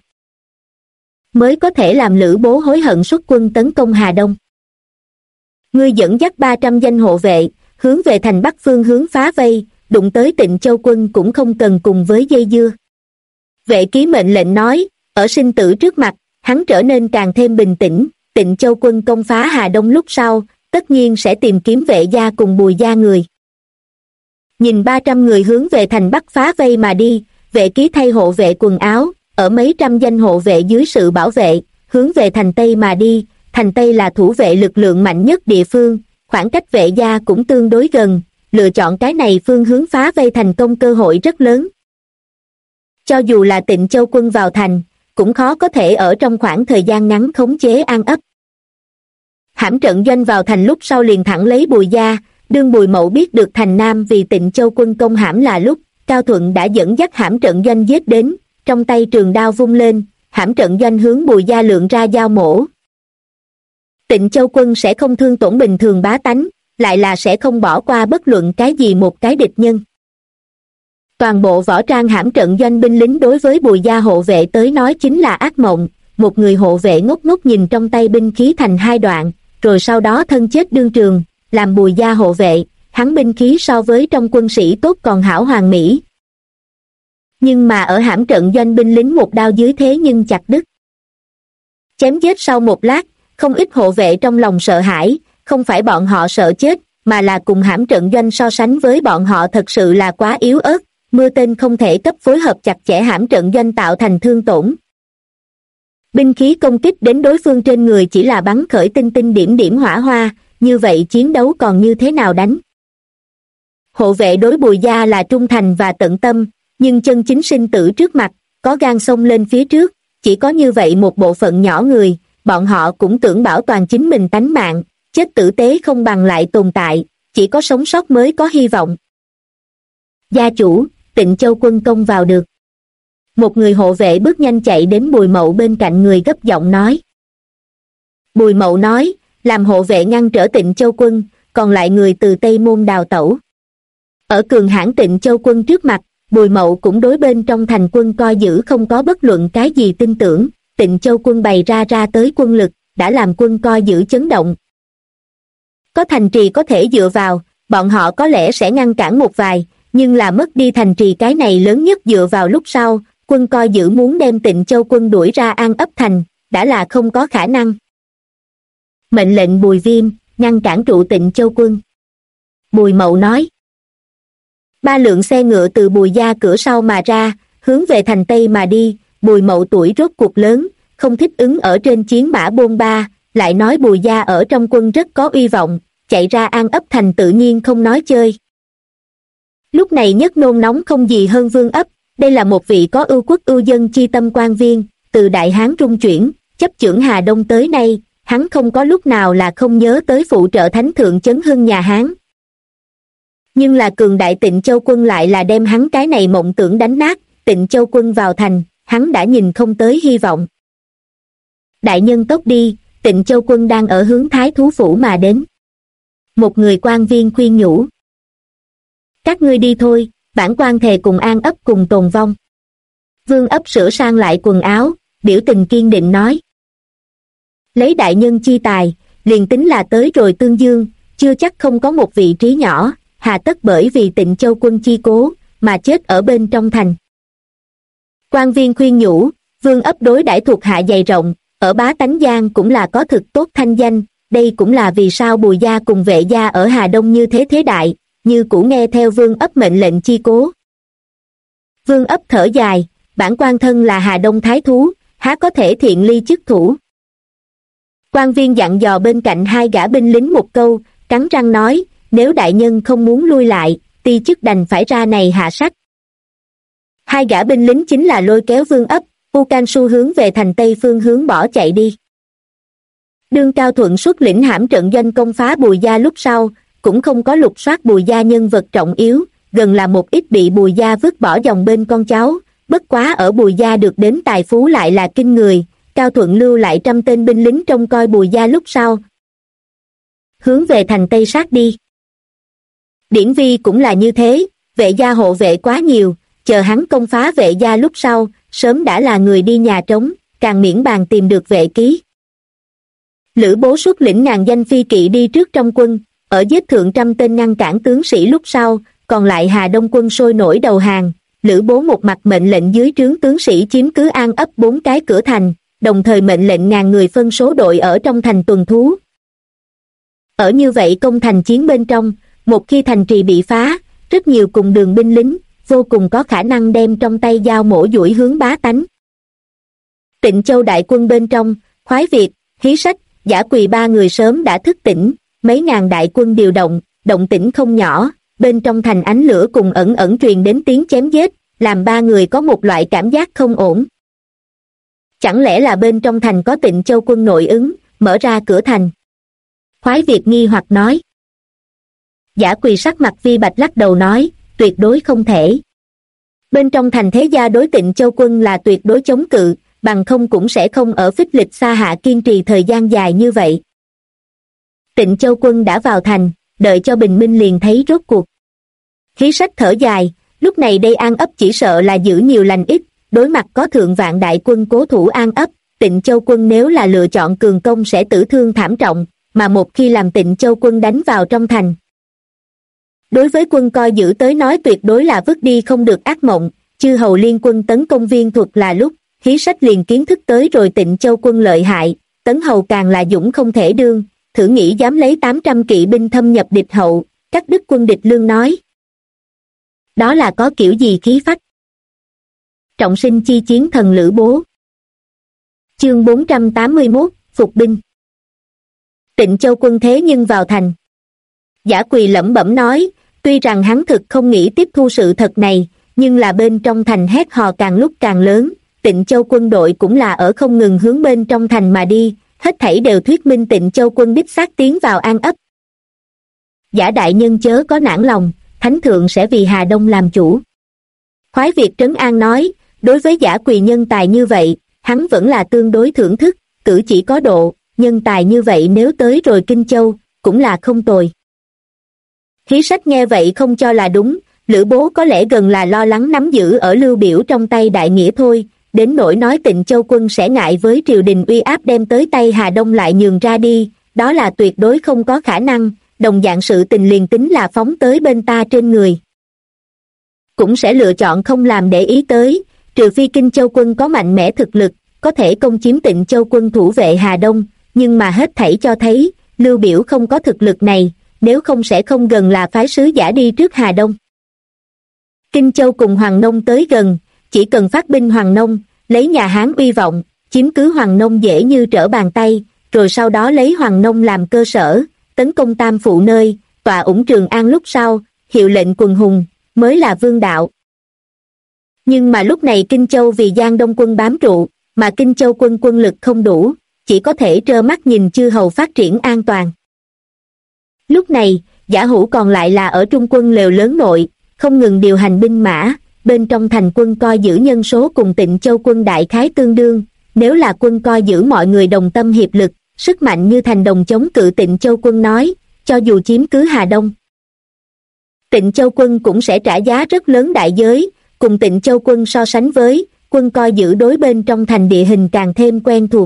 Mới có thể làm Lữ Bố hối hận xuất quân tấn công Hà Đông. Ngươi dẫn dắt 300 danh hộ vệ, hướng về thành Bắc phương hướng phá vây, đụng tới Tịnh Châu quân cũng không cần cùng với dây dưa. Vệ Ký mệnh lệnh nói, ở sinh tử trước mặt, hắn trở nên càng thêm bình tĩnh, Tịnh Châu quân công phá Hà Đông lúc sau, tất nhiên sẽ tìm kiếm Vệ gia cùng Bùi gia người. Nhìn 300 người hướng về thành Bắc phá vây mà đi, Vệ Ký thay hộ vệ quần áo, ở mấy trăm danh hộ vệ dưới sự bảo vệ, hướng về thành Tây mà đi, thành Tây là thủ vệ lực lượng mạnh nhất địa phương, khoảng cách Vệ gia cũng tương đối gần, lựa chọn cái này phương hướng phá vây thành công cơ hội rất lớn. Cho dù là Tịnh Châu quân vào thành, cũng khó có thể ở trong khoảng thời gian ngắn khống chế An ấp. Hãm trận doanh vào thành lúc sau liền thẳng lấy Bùi gia, đương Bùi Mậu biết được thành Nam vì Tịnh Châu quân công hãm là lúc, Cao Thuận đã dẫn dắt hãm trận doanh giết đến, trong tay trường đao vung lên, hãm trận doanh hướng Bùi gia lượng ra giao mổ. Tịnh Châu quân sẽ không thương tổn bình thường bá tánh, lại là sẽ không bỏ qua bất luận cái gì một cái địch nhân. Toàn bộ võ trang hãm trận doanh binh lính đối với Bùi gia hộ vệ tới nói chính là ác mộng, một người hộ vệ ngốc ngốc nhìn trong tay binh khí thành hai đoạn, rồi sau đó thân chết đương trường, làm Bùi gia hộ vệ, hắn binh khí so với trong quân sĩ tốt còn hảo hoàn mỹ. Nhưng mà ở hãm trận doanh binh lính một đao dưới thế nhưng chặt đứt. Chém giết sau một lát, không ít hộ vệ trong lòng sợ hãi, không phải bọn họ sợ chết, mà là cùng hãm trận doanh so sánh với bọn họ thật sự là quá yếu ớt, mưa tên không thể cấp phối hợp chặt chẽ hãm trận doanh tạo thành thương tổn. Binh khí công kích đến đối phương trên người chỉ là bắn khởi tinh tinh điểm điểm hỏa hoa, như vậy chiến đấu còn như thế nào đánh? Hộ vệ đối Bùi gia là trung thành và tận tâm, nhưng chân chính sinh tử trước mặt, có gan xông lên phía trước, chỉ có như vậy một bộ phận nhỏ người, bọn họ cũng tưởng bảo toàn chính mình tánh mạng, chết tử tế không bằng lại tồn tại, chỉ có sống sót mới có hy vọng. Gia chủ, Tịnh Châu quân công vào được. Một người hộ vệ bước nhanh chạy đến Bùi Mậu bên cạnh người gấp giọng nói. Bùi Mậu nói, làm hộ vệ ngăn trở Tịnh Châu quân, còn lại người từ Tây Môn đào tẩu. Ở cường hãn Tịnh Châu quân trước mặt, Bùi Mậu cũng đối bên trong thành quân coi giữ không có bất luận cái gì tin tưởng. Tịnh Châu quân bày ra tới quân lực, đã làm quân coi giữ chấn động. Có thành trì có thể dựa vào, bọn họ có lẽ sẽ ngăn cản một vài, nhưng là mất đi thành trì cái này lớn nhất dựa vào lúc sau, quân coi giữ muốn đem Tịnh Châu quân đuổi ra An Ấp thành, đã là không có khả năng. Mệnh lệnh Bùi Viêm, ngăn cản trụ Tịnh Châu quân. Bùi Mậu nói. 3 lượng xe ngựa từ Bùi gia cửa sau mà ra, hướng về thành Tây mà đi. Bùi Mậu tuổi rốt cuộc lớn, không thích ứng ở trên chiến mã bôn ba, lại nói Bùi gia ở trong quân rất có uy vọng, chạy ra An Ấp thành tự nhiên không nói chơi. Lúc này nhất nôn nóng không gì hơn Vương Ấp, đây là một vị có ưu quốc ưu dân chi tâm quan viên, từ Đại Hán trung chuyển, chấp chưởng Hà Đông tới nay, hắn không có lúc nào là không nhớ tới phụ trợ thánh thượng chấn hưng nhà Hán. Nhưng là cường đại Tịnh Châu quân lại là đem hắn cái này mộng tưởng đánh nát. Tịnh Châu quân vào thành, hắn đã nhìn không tới hy vọng. Đại nhân tốc đi, Tịnh Châu quân đang ở hướng Thái Thú Phủ mà đến. Một người quan viên khuyên nhủ. Các ngươi đi thôi, bản quan thề cùng An Ấp cùng tồn vong. Vương Ấp sửa sang lại quần áo, biểu tình kiên định nói. Lấy đại nhân chi tài, liền tính là tới rồi tương dương, chưa chắc không có một vị trí nhỏ, hà tất bởi vì Tịnh Châu quân chi cố, mà chết ở bên trong thành. Quan viên khuyên nhủ, Vương Ấp đối đãi thuộc hạ dày rộng, ở Bá Tánh Giang cũng là có thực tốt thanh danh, đây cũng là vì sao Bùi gia cùng Vệ gia ở Hà Đông như thế đại, như cũ nghe theo Vương Ấp mệnh lệnh chi cố. Vương Ấp thở dài, bản quan thân là Hà Đông thái thú, há có thể thiện ly chức thủ. Quan viên dặn dò bên cạnh 2 gã binh lính một câu, cắn răng nói, nếu đại nhân không muốn lui lại, ti chức đành phải ra này hạ sách. 2 gã binh lính chính là lôi kéo Vương Ấp, U Can Su hướng về thành Tây phương hướng bỏ chạy đi. Đương Cao Thuận xuất lĩnh hãm trận doanh công phá Bùi gia lúc sau, cũng không có lục soát Bùi gia nhân vật trọng yếu, gần là một ít bị Bùi gia vứt bỏ dòng bên con cháu, bất quá ở Bùi gia được đến tài phú lại là kinh người. Cao Thuận lưu lại 100 tên binh lính trông coi Bùi gia lúc sau, hướng về thành Tây sát đi. Điển Vi cũng là như thế, Vệ gia hộ vệ quá nhiều, chờ hắn công phá Vệ gia lúc sau, sớm đã là người đi nhà trống, càng miễn bàn tìm được vệ ký. Lữ Bố xuất lĩnh ngàn danh phi kỵ đi trước trong quân, ở giết thượng 100 tên ngăn cản tướng sĩ lúc sau, còn lại Hà Đông quân sôi nổi đầu hàng. Lữ Bố một mặt mệnh lệnh dưới trướng tướng sĩ chiếm cứ An Ấp 4 cái cửa thành, đồng thời mệnh lệnh ngàn người phân số đội ở trong thành tuần thú. Ở như vậy công thành chiến bên trong, một khi thành trì bị phá, rất nhiều cùng đường binh lính, vô cùng có khả năng đem trong tay dao mổ duỗi hướng Bá Tánh. Tịnh Châu đại quân bên trong, Khoái Việt, Hí Sách, Giả Quỳ 3 người sớm đã thức tỉnh, mấy ngàn đại quân điều động, động tĩnh không nhỏ, bên trong thành ánh lửa cùng ẩn ẩn truyền đến tiếng chém giết, làm 3 người có một loại cảm giác không ổn. Chẳng lẽ là bên trong thành có Tịnh Châu quân nội ứng, mở ra cửa thành? Khoái Việt nghi hoặc nói. Giả Quỳ sắc mặt vi bạch lắc đầu nói, tuyệt đối không thể. Bên trong thành thế gia đối Tịnh Châu quân là tuyệt đối chống cự, bằng không cũng sẽ không ở phích lịch xa hạ kiên trì thời gian dài như vậy. Tịnh Châu quân đã vào thành, đợi cho bình minh liền thấy rốt cuộc. Hí Sách thở dài, lúc này đây An Ấp chỉ sợ là giữ nhiều lành ít, đối mặt có thượng vạn đại quân cố thủ An Ấp, Tịnh Châu quân nếu là lựa chọn cường công sẽ tử thương thảm trọng, mà một khi làm Tịnh Châu quân đánh vào trong thành, đối với quân coi giữ tới nói tuyệt đối là vứt đi không được ác mộng. Chư hầu liên quân tấn công Viên Thuật là lúc, Hí Sách liền kiến thức tới rồi Tịnh Châu quân lợi hại, Tấn hầu càng là dũng không thể đương, thử nghĩ dám lấy 800 kỵ binh thâm nhập địch hậu, cắt đứt quân địch lương nói. Đó là có kiểu gì khí phách? Trọng sinh chi chiến thần Lữ Bố. Chương 481, Phục binh. Tịnh Châu quân thế nhưng vào thành. Giả Quỳ lẩm bẩm nói, tuy rằng hắn thực không nghĩ tiếp thu sự thật này, nhưng là bên trong thành hét hò càng lúc càng lớn, Tịnh Châu quân đội cũng là ở không ngừng hướng bên trong thành mà đi, hết thảy đều thuyết minh Tịnh Châu quân đích xác tiến vào An Ấp. Giả đại nhân chớ có nản lòng, thánh thượng sẽ vì Hà Đông làm chủ. Khoái Việt trấn an nói, đối với Giả Quỳ nhân tài như vậy, hắn vẫn là tương đối thưởng thức, cử chỉ có độ, nhân tài như vậy nếu tới rồi Kinh Châu, cũng là không tồi. Hí Sách nghe vậy không cho là đúng, Lữ Bố có lẽ gần là lo lắng nắm giữ ở Lưu Biểu trong tay đại nghĩa thôi, đến nỗi nói Tịnh Châu quân sẽ ngại với triều đình uy áp đem tới tay Hà Đông lại nhường ra đi, đó là tuyệt đối không có khả năng, đồng dạng sự tình liền tính là phóng tới bên ta trên người. Cũng sẽ lựa chọn không làm để ý tới, trừ phi Kinh Châu quân có mạnh mẽ thực lực, có thể công chiếm Tịnh Châu quân thủ vệ Hà Đông, nhưng mà hết thảy cho thấy, Lưu Biểu không có thực lực này, nếu không sẽ không gần là phái sứ giả đi trước Hà Đông. Kinh Châu cùng Hoàng Nông tới gần, chỉ cần phát binh Hoàng Nông, lấy nhà Hán uy vọng, chiếm cứ Hoàng Nông dễ như trở bàn tay, rồi sau đó lấy Hoàng Nông làm cơ sở, tấn công Tam Phụ nơi, tọa ủng Trường An lúc sau, hiệu lệnh quần hùng, mới là vương đạo. Nhưng mà lúc này Kinh Châu vì Giang Đông quân bám trụ, mà Kinh Châu quân quân lực không đủ, chỉ có thể trơ mắt nhìn chư hầu phát triển an toàn. Lúc này, Giả Hữu còn lại là ở trung quân lều lớn nội, không ngừng điều hành binh mã, bên trong thành quân coi giữ nhân số cùng Tịnh Châu quân đại khái tương đương, nếu là quân coi giữ mọi người đồng tâm hiệp lực, sức mạnh như thành đồng chống cự Tịnh Châu quân nói, cho dù chiếm cứ Hà Đông. Tịnh Châu quân cũng sẽ trả giá rất lớn đại giới, cùng Tịnh Châu quân so sánh với, quân coi giữ đối bên trong thành địa hình càng thêm quen thuộc.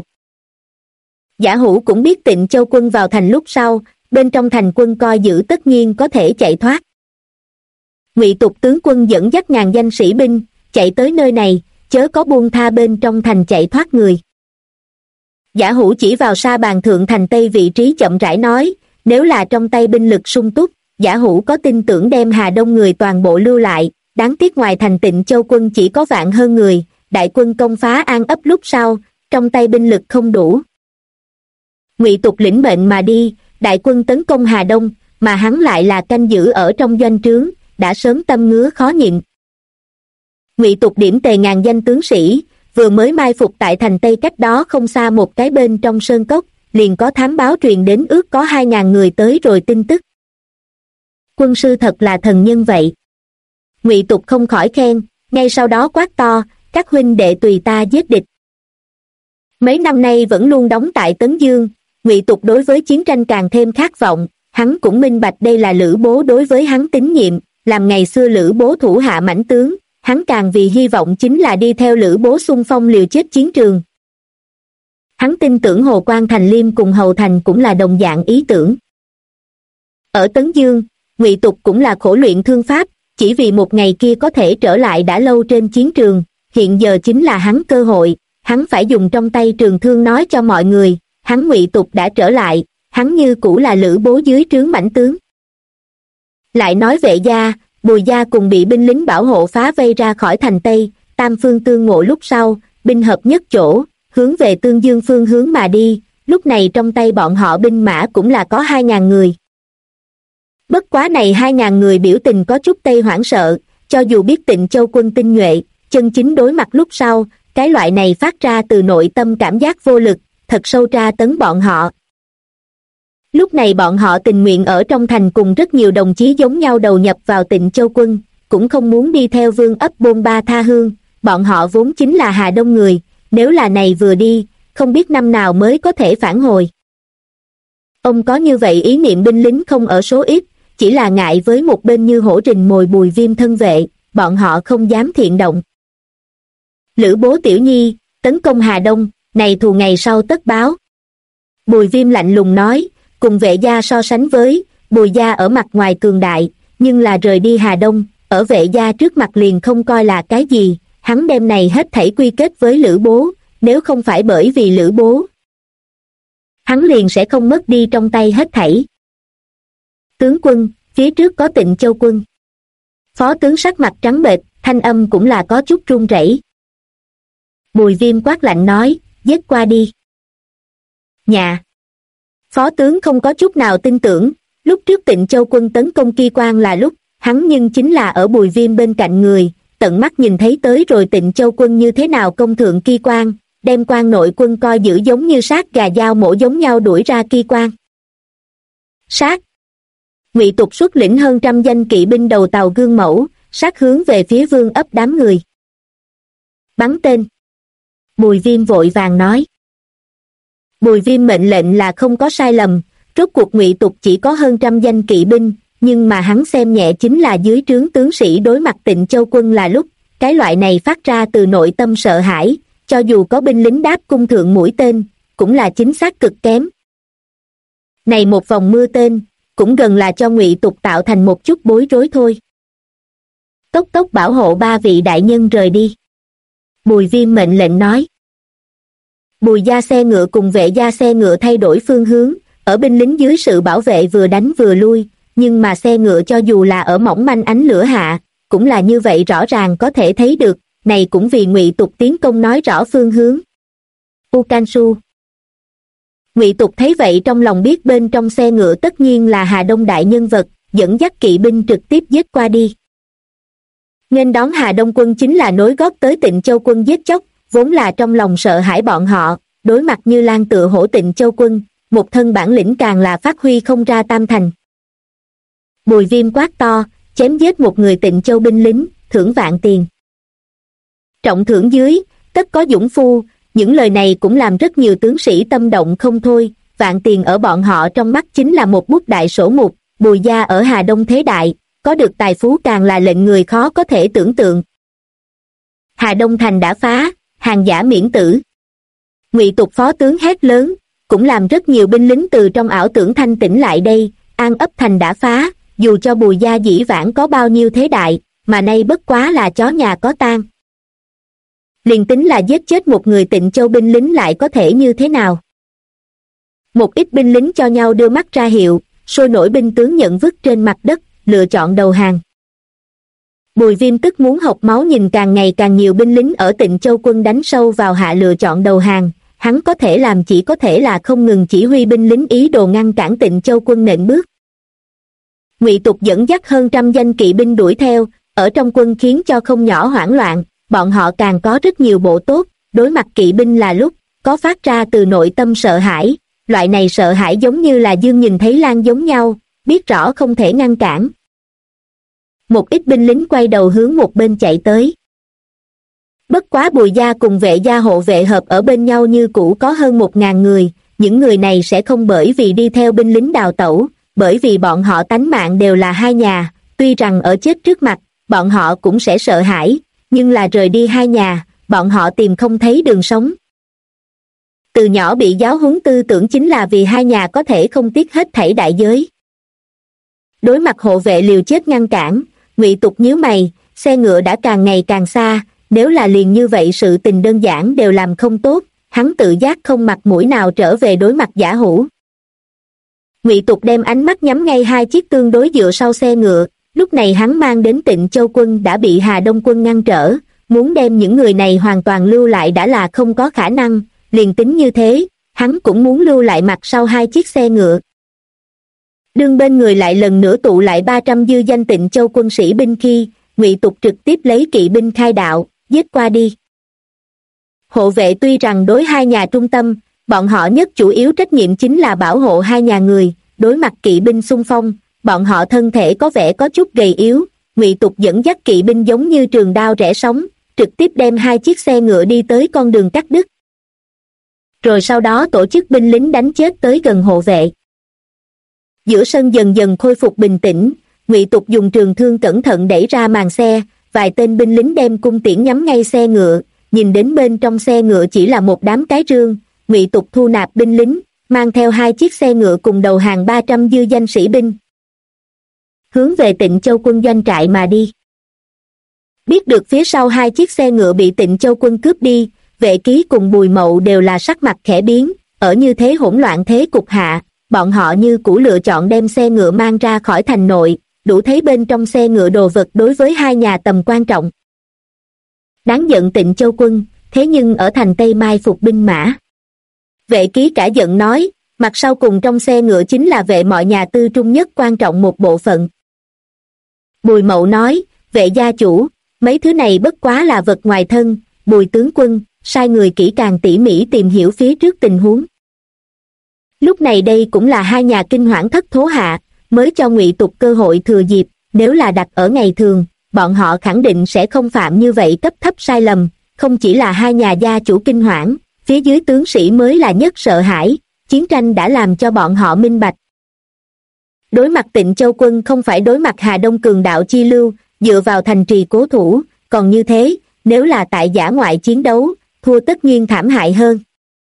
Giả Hữu cũng biết Tịnh Châu quân vào thành lúc sau, bên trong thành quân coi giữ tất nhiên có thể chạy thoát. Ngụy Tục tướng quân dẫn dắt ngàn danh sĩ binh, chạy tới nơi này, chớ có buông tha bên trong thành chạy thoát người. Giả Hữu chỉ vào sa bàn thượng thành Tây vị trí chậm rãi nói, nếu là trong tay binh lực sung túc, Giả Hữu có tin tưởng đem Hà Đông người toàn bộ lưu lại, đáng tiếc ngoài thành Tịnh Châu quân chỉ có vạn hơn người, đại quân công phá An Ấp lúc sau, trong tay binh lực không đủ. Ngụy Tục lĩnh mệnh mà đi, đại quân tấn công Hà Đông, mà hắn lại là canh giữ ở trong doanh trướng, đã sớm tâm ngứa khó nhịn. Ngụy Tục điểm tề ngàn danh tướng sĩ, vừa mới mai phục tại thành Tây cách đó không xa một cái bên trong sơn cốc, liền có thám báo truyền đến ước có 2.000 người tới rồi tin tức. Quân sư thật là thần nhân vậy. Ngụy Tục không khỏi khen, ngay sau đó quát to, các huynh đệ tùy ta giết địch. Mấy năm nay vẫn luôn đóng tại Tấn Dương, Ngụy Tục đối với chiến tranh càng thêm khát vọng, hắn cũng minh bạch đây là Lữ Bố đối với hắn tín nhiệm, làm ngày xưa Lữ Bố thủ hạ mãnh tướng, hắn càng vì hy vọng chính là đi theo Lữ Bố xung phong liều chết chiến trường. Hắn tin tưởng Hồ Quan Thành Liêm cùng Hầu Thành cũng là đồng dạng ý tưởng. Ở Tấn Dương, Ngụy Tục cũng là khổ luyện thương pháp, chỉ vì một ngày kia có thể trở lại đã lâu trên chiến trường, hiện giờ chính là hắn cơ hội, hắn phải dùng trong tay trường thương nói cho mọi người, hắn Ngụy Tục đã trở lại, hắn như cũ là Lữ Bố dưới trướng mãnh tướng. Lại nói Vệ gia, Bùi gia cùng bị binh lính bảo hộ phá vây ra khỏi thành Tây, tam phương tương ngộ lúc sau, binh hợp nhất chỗ, hướng về Tương Dương phương hướng mà đi, lúc này trong tay bọn họ binh mã cũng là có 2.000 người. Bất quá này 2.000 người biểu tình có chút tây hoảng sợ, cho dù biết Tịnh Châu quân tinh nhuệ, chân chính đối mặt lúc sau, cái loại này phát ra từ nội tâm cảm giác vô lực, thật sâu tra tấn bọn họ. Lúc này bọn họ tình nguyện ở trong thành cùng rất nhiều đồng chí giống nhau đầu nhập vào Tịnh Châu quân, cũng không muốn đi theo vương ấp bôn ba tha hương, bọn họ vốn chính là Hà Đông người, nếu là này vừa đi, không biết năm nào mới có thể phản hồi. Ông có như vậy ý niệm binh lính không ở số ít, chỉ là ngại với một bên như hổ rình mồi Bùi Viêm thân vệ, bọn họ không dám thiện động. Lữ Bố tiểu nhi, tấn công Hà Đông, này thù ngày sau tất báo. Bùi Viêm lạnh lùng nói, cùng Vệ gia so sánh với, Bùi gia ở mặt ngoài cường đại, nhưng là rời đi Hà Đông, ở Vệ gia trước mặt liền không coi là cái gì, hắn đem này hết thảy quy kết với Lữ Bố, nếu không phải bởi vì Lữ Bố, hắn liền sẽ không mất đi trong tay hết thảy. Tướng quân, phía trước có Tịnh Châu quân. Phó tướng sắc mặt trắng bệch, thanh âm cũng là có chút run rẩy. Bùi Viêm quát lạnh nói, giết qua đi. Nhà. Phó tướng không có chút nào tin tưởng, lúc trước Tịnh Châu quân tấn công Ki Quan là lúc, hắn nhưng chính là ở Bùi Viêm bên cạnh người, tận mắt nhìn thấy tới rồi Tịnh Châu quân như thế nào công thượng Ki Quan, đem quan nội quân coi giữ giống như sát gà dao mổ giống nhau đuổi ra Ki Quan. Sát. Ngụy Tục xuất lĩnh hơn 100 danh kỵ binh đầu tàu gương mẫu, sát hướng về phía vương ấp đám người. Bắn tên. Bùi Viêm vội vàng nói. Bùi Viêm mệnh lệnh là không có sai lầm, rốt cuộc Ngụy Tục chỉ có hơn 100 danh kỵ binh, nhưng mà hắn xem nhẹ chính là dưới trướng tướng sĩ đối mặt Tịnh Châu quân là lúc, cái loại này phát ra từ nội tâm sợ hãi, cho dù có binh lính đáp cung thượng mũi tên, cũng là chính xác cực kém. Này một vòng mưa tên, cũng gần là cho Ngụy Tục tạo thành một chút bối rối thôi. Tốc tốc bảo hộ 3 vị đại nhân rời đi. Bùi Viêm mệnh lệnh nói. Bùi gia xe ngựa cùng Vệ gia xe ngựa thay đổi phương hướng, ở binh lính dưới sự bảo vệ vừa đánh vừa lui, nhưng mà xe ngựa cho dù là ở mỏng manh ánh lửa hạ, cũng là như vậy rõ ràng có thể thấy được, này cũng vì Ngụy Tục tiến công nói rõ phương hướng. Ukansu. Ngụy Tục thấy vậy trong lòng biết bên trong xe ngựa tất nhiên là Hà Đông đại nhân vật, dẫn dắt kỵ binh trực tiếp giết qua đi. Nghênh đón Hà Đông quân chính là nối gót tới Tịnh Châu quân giết chóc, vốn là trong lòng sợ hãi bọn họ, đối mặt như lan tựa hổ Tịnh Châu quân, một thân bản lĩnh càng là phát huy không ra tam thành. Bùi Viêm quát to, chém giết một người Tịnh Châu binh lính, thưởng vạn tiền. Trọng thưởng dưới, tất có dũng phu, những lời này cũng làm rất nhiều tướng sĩ tâm động không thôi, vạn tiền ở bọn họ trong mắt chính là một bút đại sổ mục, Bùi gia ở Hà Đông thế đại, có được tài phú càng là lệnh người khó có thể tưởng tượng. Hà Đông thành đã phá, hàng giả miễn tử. Ngụy Tục phó tướng hét lớn, cũng làm rất nhiều binh lính từ trong ảo tưởng thanh tỉnh lại đây, An ấp thành đã phá, dù cho Bùi gia dĩ vãng có bao nhiêu thế đại, mà nay bất quá là chó nhà có tang. Liền tính là giết chết một người Tịnh Châu binh lính lại có thể như thế nào? Một ít binh lính cho nhau đưa mắt ra hiệu, sôi nổi binh tướng nhận vứt trên mặt đất, lựa chọn đầu hàng. Bùi Viêm tức muốn học máu nhìn càng ngày càng nhiều binh lính ở Tịnh Châu quân đánh sâu vào hạ lựa chọn đầu hàng, hắn có thể làm chỉ có thể là không ngừng chỉ huy binh lính ý đồ ngăn cản Tịnh Châu quân nện bước. Ngụy Tục dẫn dắt hơn 100 danh kỵ binh đuổi theo, ở trong quân khiến cho không nhỏ hoảng loạn, bọn họ càng có rất nhiều bộ tốt, đối mặt kỵ binh là lúc, có phát ra từ nội tâm sợ hãi, loại này sợ hãi giống như là dương nhìn thấy lan giống nhau, biết rõ không thể ngăn cản. Một ít binh lính quay đầu hướng một bên chạy tới. Bất quá Bùi gia cùng Vệ gia hộ vệ hợp ở bên nhau như cũ có hơn 1000 người, những người này sẽ không bởi vì đi theo binh lính đào tẩu, bởi vì bọn họ tánh mạng đều là hai nhà, tuy rằng ở chết trước mặt, bọn họ cũng sẽ sợ hãi, nhưng là rời đi hai nhà, bọn họ tìm không thấy đường sống. Từ nhỏ bị giáo huấn tư tưởng chính là vì hai nhà có thể không tiếc hết thảy đại giới. Đối mặt hộ vệ liều chết ngăn cản, Ngụy Tục nhíu mày, xe ngựa đã càng ngày càng xa, nếu là liền như vậy sự tình đơn giản đều làm không tốt, hắn tự giác không mặt mũi nào trở về đối mặt giả hủ. Ngụy Tục đem ánh mắt nhắm ngay 2 chiếc tương đối dựa sau xe ngựa, lúc này hắn mang đến Tịnh Châu quân đã bị Hà Đông quân ngăn trở, muốn đem những người này hoàn toàn lưu lại đã là không có khả năng, liền tính như thế, hắn cũng muốn lưu lại mặt sau 2 chiếc xe ngựa. Đương bên người lại lần nữa tụ lại 300 dư danh Tịnh Châu quân sĩ binh khi, Ngụy Tục trực tiếp lấy kỵ binh khai đạo, giết qua đi. Hộ vệ tuy rằng đối hai nhà trung tâm, bọn họ nhất chủ yếu trách nhiệm chính là bảo hộ hai nhà người, đối mặt kỵ binh xung phong, bọn họ thân thể có vẻ có chút gầy yếu, Ngụy Tục dẫn dắt kỵ binh giống như trường đao rẽ sóng, trực tiếp đem 2 chiếc xe ngựa đi tới con đường cắt đứt. Rồi sau đó tổ chức binh lính đánh chết tới gần hộ vệ. Giữa sân dần dần khôi phục bình tĩnh, Ngụy Tục dùng trường thương cẩn thận đẩy ra màn xe, vài tên binh lính đem cung tiễn nhắm ngay xe ngựa, nhìn đến bên trong xe ngựa chỉ là một đám cái rương, Ngụy Tục thu nạp binh lính, mang theo 2 chiếc xe ngựa cùng đầu hàng 300 dư danh sĩ binh. Hướng về Tịnh Châu quân doanh trại mà đi. Biết được phía sau 2 chiếc xe ngựa bị Tịnh Châu quân cướp đi, Vệ Ký cùng Bùi Mậu đều là sắc mặt khẽ biến, ở như thế hỗn loạn thế cục hạ, bọn họ như cũ lựa chọn đem xe ngựa mang ra khỏi thành nội, đủ thấy bên trong xe ngựa đồ vật đối với hai nhà tầm quan trọng. Đáng giận Tịnh Châu quân, thế nhưng ở thành Tây mai phục binh mã. Vệ Ký cả giận nói, mặt sau cùng trong xe ngựa chính là vệ mọi nhà tư trung nhất quan trọng một bộ phận. Bùi Mậu nói, vệ gia chủ, mấy thứ này bất quá là vật ngoài thân, Bùi tướng quân, sai người kỹ càng tỉ mỉ tìm hiểu phía trước tình huống. Lúc này đây cũng là hai nhà kinh hoảng thất thố hạ, mới cho Ngụy Tục cơ hội thừa dịp, nếu là đặt ở ngày thường, bọn họ khẳng định sẽ không phạm như vậy cấp thấp sai lầm, không chỉ là hai nhà gia chủ kinh hoảng, phía dưới tướng sĩ mới là nhất sợ hãi, chiến tranh đã làm cho bọn họ minh bạch. Đối mặt Tịnh Châu quân không phải đối mặt Hà Đông cường đạo chi lưu, dựa vào thành trì cố thủ, còn như thế, nếu là tại dã ngoại chiến đấu, thua tất nhiên thảm hại hơn.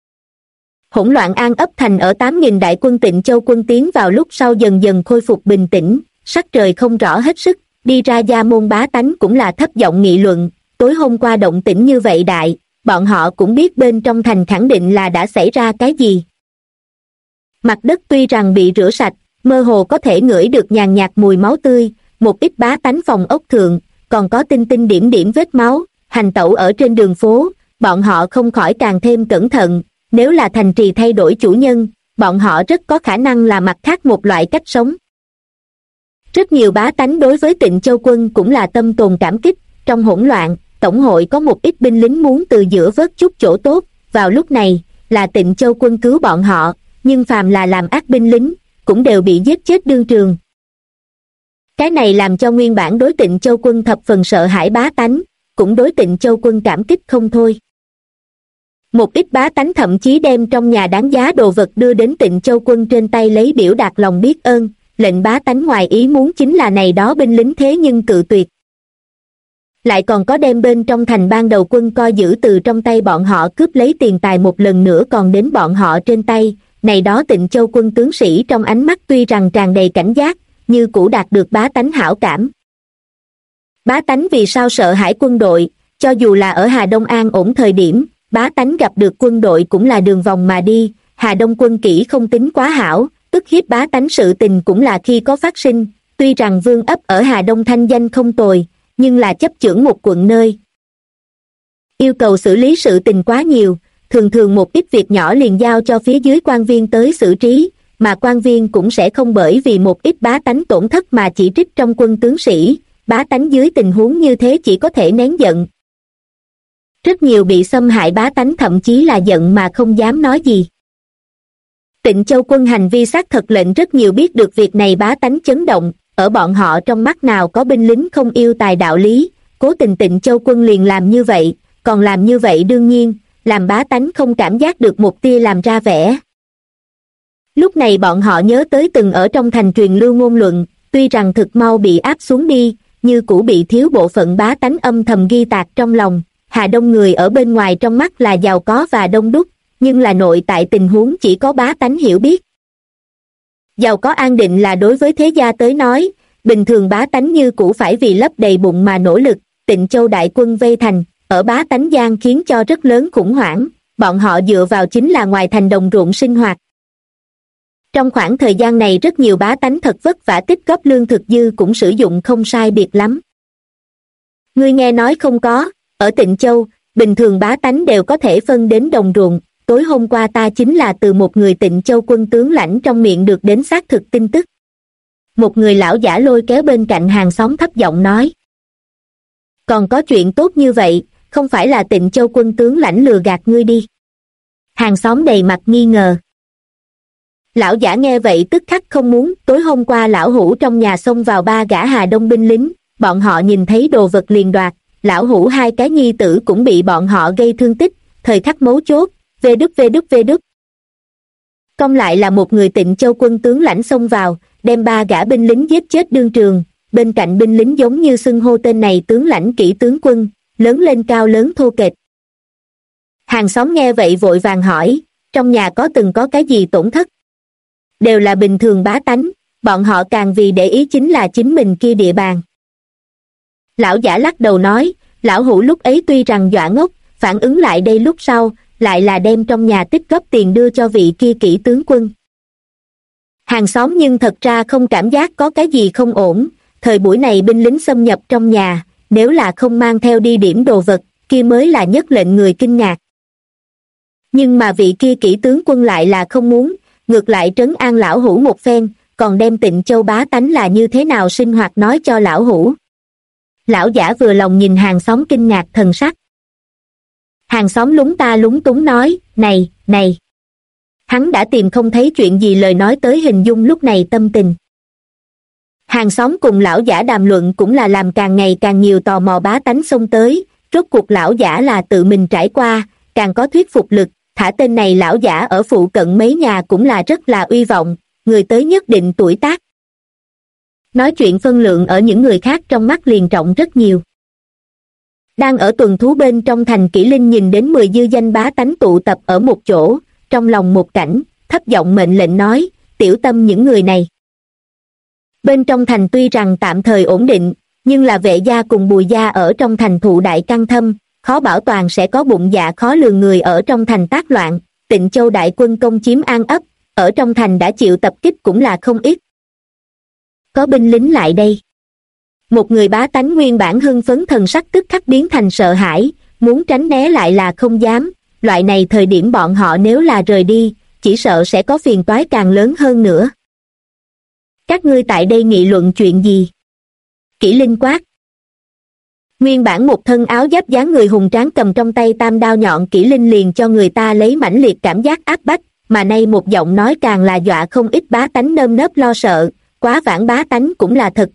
Hỗn loạn An ấp thành ở 8.000 đại quân Tịnh Châu quân tiến vào lúc sau dần dần khôi phục bình tĩnh, sắc trời không rõ hết sức, đi ra gia môn bá tánh cũng là thấp giọng nghị luận, tối hôm qua động tĩnh như vậy đại, bọn họ cũng biết bên trong thành khẳng định là đã xảy ra cái gì. Mặt đất tuy rằng bị rửa sạch, mơ hồ có thể ngửi được nhàn nhạt mùi máu tươi, một ít bá tánh phòng ốc thượng, còn có tinh tinh điểm điểm vết máu, hành tẩu ở trên đường phố, bọn họ không khỏi càng thêm cẩn thận, nếu là thành trì thay đổi chủ nhân, bọn họ rất có khả năng là mặt khác một loại cách sống. Rất nhiều bá tánh đối với Tịnh Châu quân cũng là tâm tồn cảm kích, trong hỗn loạn, tổng hội có một ít binh lính muốn từ giữa vớt chút chỗ tốt, vào lúc này, là Tịnh Châu quân cứu bọn họ, nhưng phàm là làm ác binh lính, cũng đều bị giết chết đương trường. Cái này làm cho nguyên bản đối Tịnh Châu quân thập phần sợ hãi bá tánh, cũng đối Tịnh Châu quân cảm kích không thôi. Một ít bá tánh thậm chí đem trong nhà đáng giá đồ vật đưa đến Tịnh Châu quân trên tay lấy biểu đạt lòng biết ơn, lệnh bá tánh ngoài ý muốn chính là này đó binh lính thế nhưng cự tuyệt. Lại còn có đem bên trong thành ban đầu quân coi giữ từ trong tay bọn họ cướp lấy tiền tài một lần nữa còn đến bọn họ trên tay, này đó Tịnh Châu quân tướng sĩ trong ánh mắt tuy rằng tràn đầy cảnh giác, như cũ đạt được bá tánh hảo cảm. Bá tánh vì sao sợ hãi quân đội, cho dù là ở Hà Đông an ổn thời điểm, bá tánh gặp được quân đội cũng là đường vòng mà đi, Hà Đông quân kỹ không tính quá hảo, tức hiếp bá tánh sự tình cũng là khi có phát sinh, tuy rằng vương ấp ở Hà Đông thanh danh không tồi, nhưng là chấp chưởng một quận nơi. Yêu cầu xử lý sự tình quá nhiều, thường thường một ít việc nhỏ liền giao cho phía dưới quan viên tới xử trí, mà quan viên cũng sẽ không bởi vì một ít bá tánh tổn thất mà chỉ trích trong quân tướng sĩ, bá tánh dưới tình huống như thế chỉ có thể nén giận. Rất nhiều bị xâm hại bá tánh thậm chí là giận mà không dám nói gì. Tịnh Châu quân hành vi xác thật lệnh rất nhiều biết được việc này bá tánh chấn động, ở bọn họ trong mắt nào có binh lính không yêu tài đạo lý, cố tình Tịnh Châu quân liền làm như vậy, còn làm như vậy đương nhiên, làm bá tánh không cảm giác được một tia làm ra vẻ. Lúc này bọn họ nhớ tới từng ở trong thành truyền lưu ngôn luận, tuy rằng thực mau bị áp xuống đi, như cũ bị thiếu bộ phận bá tánh âm thầm ghi tạc trong lòng. Hà Đông người ở bên ngoài trong mắt là giàu có và đông đúc, nhưng là nội tại tình huống chỉ có bá tánh hiểu biết. Giàu có an định là đối với thế gia tới nói, bình thường bá tánh như cũ phải vì lấp đầy bụng mà nỗ lực, Tịnh Châu đại quân vây thành, ở bá tánh gian khiến cho rất lớn khủng hoảng, bọn họ dựa vào chính là ngoài thành đồng ruộng sinh hoạt. Trong khoảng thời gian này rất nhiều bá tánh thật vất vả tích góp lương thực dư cũng sử dụng không sai biệt lắm. Ngươi nghe nói không có, ở Tịnh Châu, bình thường bá tánh đều có thể phân đến đồng ruộng, tối hôm qua ta chính là từ một người Tịnh Châu quân tướng lãnh trong miệng được đến xác thực tin tức. Một người lão giả lôi kéo bên cạnh hàng xóm thấp giọng nói. Còn có chuyện tốt như vậy, không phải là Tịnh Châu quân tướng lãnh lừa gạt ngươi đi. Hàng xóm đầy mặt nghi ngờ. Lão giả nghe vậy tức khắc không muốn, tối hôm qua lão hủ trong nhà xông vào 3 gã Hà Đông binh lính, bọn họ nhìn thấy đồ vật liền đoạt, lão hủ 2 cái nhi tử cũng bị bọn họ gây thương tích, thời khắc mấu chốt, vê đúc. Công lại là một người Tịnh Châu quân tướng lãnh xông vào, đem 3 gã binh lính giết chết đương trường, bên cạnh binh lính giống như xưng hô tên này tướng lãnh kỹ tướng quân, lớn lên cao lớn thô kệch. Hàng xóm nghe vậy vội vàng hỏi, trong nhà có từng có cái gì tổn thất? Đều là bình thường bá tánh, bọn họ càng vì để ý chính là chính mình kia địa bàn. Lão giả lắc đầu nói, lão hủ lúc ấy tuy rằng dọa ngốc, phản ứng lại đây lúc sau, lại là đem trong nhà tích góp tiền đưa cho vị kia kỹ tướng quân. Hàng xóm nhưng thật ra không cảm giác có cái gì không ổn, thời buổi này binh lính xâm nhập trong nhà, nếu là không mang theo đi điểm đồ vật, kia mới là nhất lệnh người kinh ngạc. Nhưng mà vị kia kỹ tướng quân lại là không muốn, ngược lại trấn an lão hủ một phen, còn đem Tịnh Châu bá tánh là như thế nào sinh hoạt nói cho lão hủ. Lão giả vừa lòng nhìn hàng xóm kinh ngạc thần sắc. Hàng xóm lúng ta lúng túng nói, này. Hắn đã tìm không thấy chuyện gì lời nói tới hình dung lúc này tâm tình. Hàng xóm cùng lão giả đàm luận cũng là làm càng ngày càng nhiều tò mò bá tánh xông tới, rốt cuộc lão giả là tự mình trải qua, càng có thuyết phục lực, thả tên này lão giả ở phụ cận mấy nhà cũng là rất là uy vọng, người tới nhất định tuổi tác. Nói chuyện phân lượng ở những người khác trong mắt liền trọng rất nhiều. Đang ở tuần thú bên trong thành, Kỷ Linh nhìn đến 10 dư danh bá tánh tụ tập ở một chỗ, trong lòng một cảnh, thấp giọng mệnh lệnh nói, tiểu tâm những người này. Bên trong thành tuy rằng tạm thời ổn định, nhưng là Vệ gia cùng Bùi gia ở trong thành thụ đại căng thâm, khó bảo toàn sẽ có bụng dạ khó lường người ở trong thành tác loạn. Tịnh Châu đại quân công chiếm An ấp, ở trong thành đã chịu tập kích cũng là không ít. Có binh lính lại đây. Một người bá tánh nguyên bản hưng phấn thần sắc tức khắc biến thành sợ hãi, muốn tránh né lại là không dám. Loại này thời điểm bọn họ nếu là rời đi, chỉ sợ sẽ có phiền toái càng lớn hơn nữa. Các ngươi tại đây nghị luận chuyện gì? Kỷ Linh quát. Nguyên bản một thân áo giáp dáng người hùng tráng cầm trong tay tam đao nhọn, Kỷ Linh liền cho người ta lấy mãnh liệt cảm giác áp bách, mà nay một giọng nói càng là dọa không ít bá tánh nơm nớp lo sợ. Quá vãng bá tánh cũng là thật